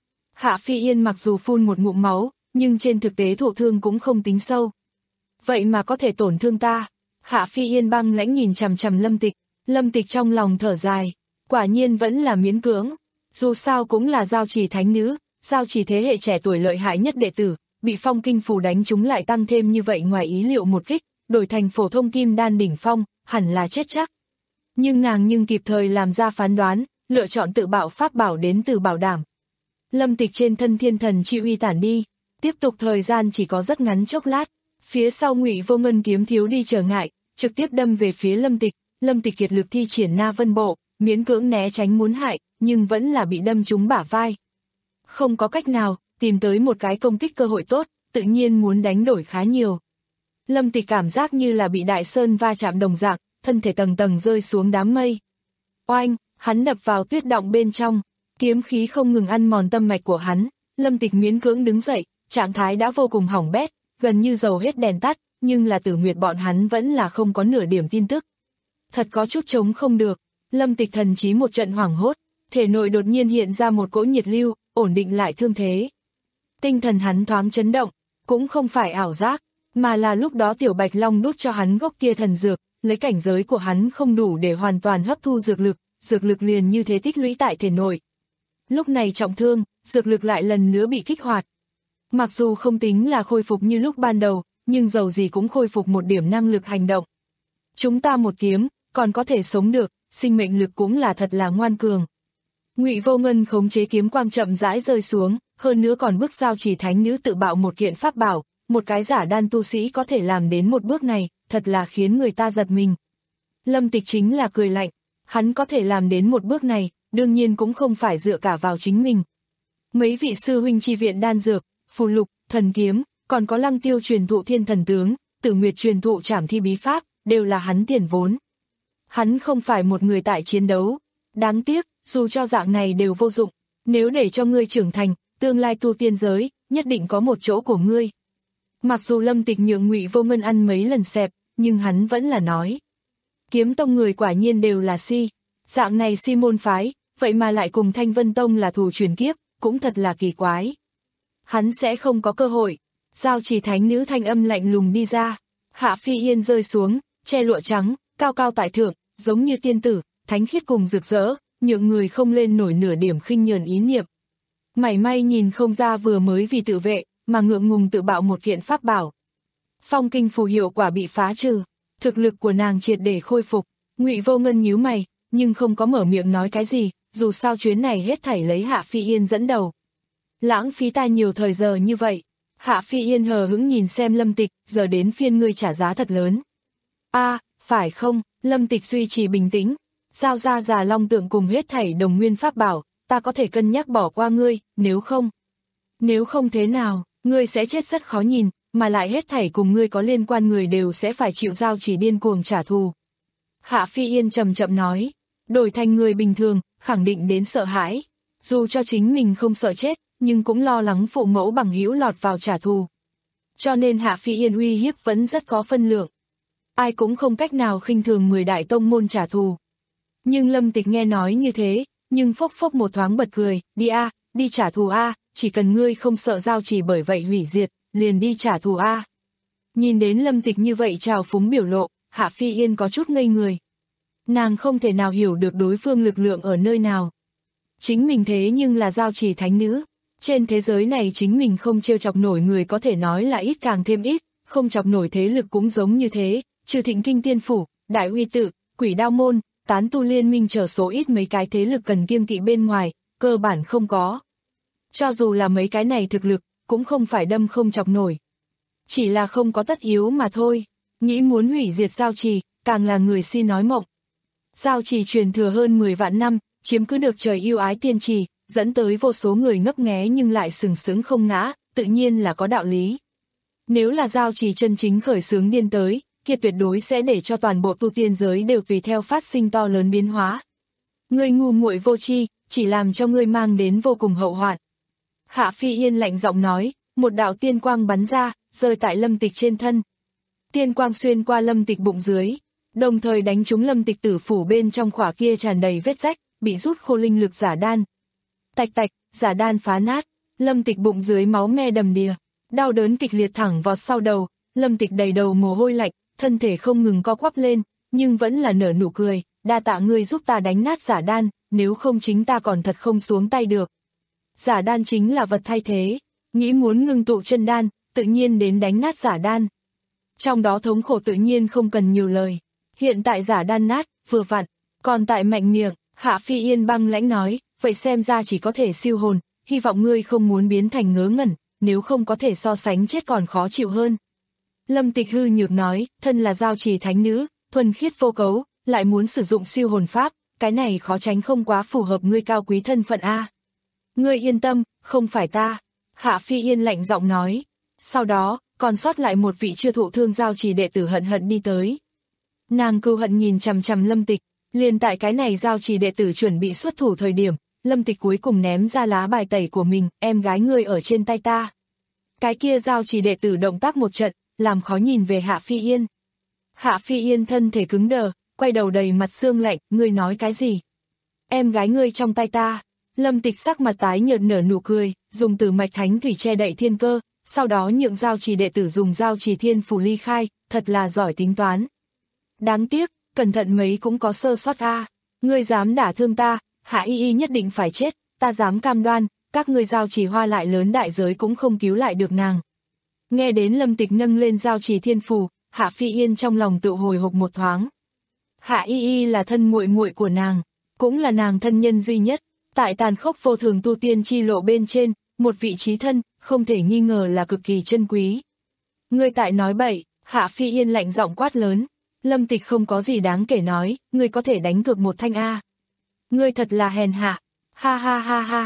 Hạ Phi Yên mặc dù phun một ngụm máu, nhưng trên thực tế thụ thương cũng không tính sâu. Vậy mà có thể tổn thương ta. Hạ Phi Yên băng lãnh nhìn chằm chằm Lâm Tịch, Lâm Tịch trong lòng thở dài, quả nhiên vẫn là miễn cưỡng. Dù sao cũng là Giao Chỉ thánh nữ, Giao Chỉ thế hệ trẻ tuổi lợi hại nhất đệ tử, bị phong kinh phù đánh chúng lại tăng thêm như vậy ngoài ý liệu một kích, đổi thành phổ thông kim đan đỉnh phong, hẳn là chết chắc. Nhưng nàng nhưng kịp thời làm ra phán đoán, lựa chọn tự bạo pháp bảo đến từ bảo đảm. Lâm Tịch trên thân thiên thần chi uy tản đi, tiếp tục thời gian chỉ có rất ngắn chốc lát, phía sau Ngụy Vô Ngân kiếm thiếu đi trở ngại, trực tiếp đâm về phía Lâm Tịch, Lâm Tịch kiệt lực thi triển Na Vân Bộ, miễn cưỡng né tránh muốn hại, nhưng vẫn là bị đâm trúng bả vai. Không có cách nào, tìm tới một cái công kích cơ hội tốt, tự nhiên muốn đánh đổi khá nhiều. Lâm Tịch cảm giác như là bị đại sơn va chạm đồng dạng, thân thể tầng tầng rơi xuống đám mây. Oanh, hắn đập vào tuyết động bên trong, kiếm khí không ngừng ăn mòn tâm mạch của hắn, Lâm Tịch miễn cưỡng đứng dậy, trạng thái đã vô cùng hỏng bét, gần như dầu hết đèn tắt, nhưng là Tử Nguyệt bọn hắn vẫn là không có nửa điểm tin tức. Thật có chút chống không được, Lâm Tịch thần trí một trận hoảng hốt, thể nội đột nhiên hiện ra một cỗ nhiệt lưu, ổn định lại thương thế. Tinh thần hắn thoáng chấn động, cũng không phải ảo giác, mà là lúc đó Tiểu Bạch Long đút cho hắn gốc kia thần dược, lấy cảnh giới của hắn không đủ để hoàn toàn hấp thu dược lực, dược lực liền như thế tích lũy tại thể nội. Lúc này trọng thương, dược lực lại lần nữa bị kích hoạt. Mặc dù không tính là khôi phục như lúc ban đầu, nhưng dầu gì cũng khôi phục một điểm năng lực hành động. Chúng ta một kiếm, còn có thể sống được, sinh mệnh lực cũng là thật là ngoan cường. Ngụy Vô Ngân khống chế kiếm quang chậm rãi rơi xuống, hơn nữa còn bước Giao Chỉ thánh nữ tự bạo một kiện pháp bảo, một cái giả đan tu sĩ có thể làm đến một bước này, thật là khiến người ta giật mình. Lâm Tịch chính là cười lạnh, hắn có thể làm đến một bước này, đương nhiên cũng không phải dựa cả vào chính mình. Mấy vị sư huynh chi viện đan dược, phù lục, thần kiếm, còn có Lăng Tiêu truyền thụ thiên thần tướng, Tử Nguyệt truyền thụ trảm thi bí pháp, đều là hắn tiền vốn. Hắn không phải một người tại chiến đấu. Đáng tiếc, dù cho dạng này đều vô dụng, nếu để cho ngươi trưởng thành, tương lai tu tiên giới, nhất định có một chỗ của ngươi. Mặc dù Lâm Tịch nhượng Ngụy Vô Ngân ăn mấy lần xẹp, nhưng hắn vẫn là nói. Kiếm tông người quả nhiên đều là si. Dạng này si môn phái, vậy mà lại cùng Thanh Vân Tông là thù truyền kiếp, cũng thật là kỳ quái. Hắn sẽ không có cơ hội. Giao Chỉ thánh nữ thanh âm lạnh lùng đi ra. Hạ Phi Yên rơi xuống, che lụa trắng, cao cao tại thượng, giống như tiên tử, thánh khiết cùng rực rỡ, nhượng người không lên nổi nửa điểm khinh nhờn ý niệm. Mảy may nhìn không ra vừa mới vì tự vệ, mà ngượng ngùng tự bạo một kiện pháp bảo. Phong kinh phù hiệu quả bị phá trừ, thực lực của nàng triệt để khôi phục. Ngụy Vô Ngân nhíu mày, nhưng không có mở miệng nói cái gì, dù sao chuyến này hết thảy lấy Hạ Phi Yên dẫn đầu. Lãng phí ta nhiều thời giờ như vậy. Hạ Phi Yên hờ hững nhìn xem Lâm Tịch, giờ đến phiên ngươi trả giá thật lớn. A, à, phải không? Lâm Tịch duy trì bình tĩnh. Giao ra già long tượng cùng hết thảy đồng nguyên pháp bảo, ta có thể cân nhắc bỏ qua ngươi, nếu không. Nếu không thế nào, ngươi sẽ chết rất khó nhìn, mà lại hết thảy cùng ngươi có liên quan người đều sẽ phải chịu Giao Chỉ điên cuồng trả thù. Hạ Phi Yên chậm chậm nói, đổi thành người bình thường, khẳng định đến sợ hãi. Dù cho chính mình không sợ chết, nhưng cũng lo lắng phụ mẫu bằng hữu lọt vào trả thù. Cho nên Hạ Phi Yên uy hiếp vẫn rất có phân lượng. Ai cũng không cách nào khinh thường mười đại tông môn trả thù. Nhưng Lâm Tịch nghe nói như thế, nhưng phốc phốc một thoáng bật cười, đi a, đi trả thù a, chỉ cần ngươi không sợ Giao Chỉ bởi vậy hủy diệt, liền đi trả thù a. Nhìn đến Lâm Tịch như vậy trào phúng biểu lộ, Hạ Phi Yên có chút ngây người. Nàng không thể nào hiểu được đối phương lực lượng ở nơi nào. Chính mình thế nhưng là Giao Chỉ thánh nữ. Trên thế giới này chính mình không trêu chọc nổi người có thể nói là ít càng thêm ít, không chọc nổi thế lực cũng giống như thế, trừ Thịnh Kinh Tiên Phủ, Đại Uy Tự, Quỷ Đao Môn, Tán Tu Liên Minh chờ số ít mấy cái thế lực cần kiêng kỵ bên ngoài, cơ bản không có. Cho dù là mấy cái này thực lực, cũng không phải đâm không chọc nổi. Chỉ là không có tất yếu mà thôi, nghĩ muốn hủy diệt Giao Trì, càng là người si nói mộng. Giao Trì truyền thừa hơn mười vạn năm, chiếm cứ được trời yêu ái tiên trì, dẫn tới vô số người ngấp nghé nhưng lại sừng sững không ngã, tự nhiên là có đạo lý. Nếu là Giao Trì chân chính khởi xướng điên tới, kia tuyệt đối sẽ để cho toàn bộ tu tiên giới đều tùy theo phát sinh to lớn biến hóa. Ngươi ngu muội vô tri, chỉ làm cho ngươi mang đến vô cùng hậu hoạn. Hạ Phi Yên lạnh giọng nói, một đạo tiên quang bắn ra, rơi tại Lâm Tịch trên thân. Tiên quang xuyên qua Lâm Tịch bụng dưới, đồng thời đánh trúng Lâm Tịch tử phủ bên trong khỏa kia tràn đầy vết rách, bị rút khô linh lực giả đan. Tạch tạch, giả đan phá nát, Lâm Tịch bụng dưới máu me đầm đìa, đau đớn kịch liệt thẳng vọt sau đầu, Lâm Tịch đầy đầu mồ hôi lạnh, thân thể không ngừng co quắp lên, nhưng vẫn là nở nụ cười, đa tạ ngươi giúp ta đánh nát giả đan, nếu không chính ta còn thật không xuống tay được. Giả đan chính là vật thay thế, nghĩ muốn ngưng tụ chân đan, tự nhiên đến đánh nát giả đan. Trong đó thống khổ tự nhiên không cần nhiều lời, hiện tại giả đan nát, vừa vặn, còn tại mạnh miệng, Hạ Phi Yên băng lãnh nói, vậy xem ra chỉ có thể siêu hồn, hy vọng ngươi không muốn biến thành ngớ ngẩn, nếu không có thể so sánh chết còn khó chịu hơn. Lâm Tịch hư nhược nói, thân là Giao Trì thánh nữ, thuần khiết vô cấu, lại muốn sử dụng siêu hồn pháp, cái này khó tránh không quá phù hợp ngươi cao quý thân phận a. Ngươi yên tâm, không phải ta. Hạ Phi Yên lạnh giọng nói. Sau đó, còn sót lại một vị chưa thụ thương Giao Trì đệ tử hận hận đi tới. Nàng cừu hận nhìn chằm chằm Lâm Tịch, liền tại cái này Giao Trì đệ tử chuẩn bị xuất thủ thời điểm, Lâm Tịch cuối cùng ném ra lá bài tẩy của mình, em gái ngươi ở trên tay ta. Cái kia Giao Trì đệ tử động tác một trận, làm khó nhìn về Hạ Phi Yên. Hạ Phi Yên thân thể cứng đờ, quay đầu đầy mặt xương lạnh, ngươi nói cái gì? Em gái ngươi trong tay ta. Lâm Tịch sắc mặt tái nhợt nở nụ cười, dùng Tử Mạch Thánh Thủy che đậy thiên cơ, sau đó nhượng Giao Trì đệ tử dùng Giao Trì Thiên Phủ ly khai, thật là giỏi tính toán. Đáng tiếc, cẩn thận mấy cũng có sơ sót a. À. Ngươi dám đả thương ta, Hạ Y Y nhất định phải chết, ta dám cam đoan, các ngươi Giao Trì hoa lại lớn đại giới cũng không cứu lại được nàng. Nghe đến Lâm Tịch nâng lên Giao Trì Thiên Phủ, Hạ Phi Yên trong lòng tự hồi hộp một thoáng. Hạ Y Y là thân muội muội của nàng, cũng là nàng thân nhân duy nhất, tại tàn khốc vô thường tu tiên chi lộ bên trên, một vị trí thân, không thể nghi ngờ là cực kỳ chân quý. Ngươi tại nói bậy, Hạ Phi Yên lạnh giọng quát lớn. Lâm Tịch không có gì đáng kể nói, ngươi có thể đánh cược một thanh a. Ngươi thật là hèn hạ. Ha ha ha ha ha,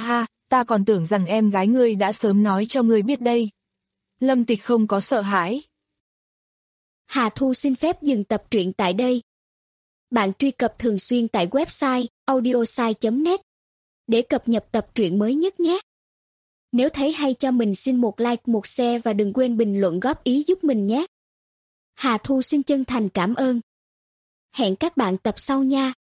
ta còn tưởng rằng em gái ngươi đã sớm nói cho ngươi biết đây. Lâm Tịch không có sợ hãi. Hà Thu xin phép dừng tập truyện tại đây. Bạn truy cập thường xuyên tại website audiosai chấm net để cập nhật tập truyện mới nhất nhé. Nếu thấy hay cho mình xin một like, một share và đừng quên bình luận góp ý giúp mình nhé. Hà Thu xin chân thành cảm ơn. Hẹn các bạn tập sau nha.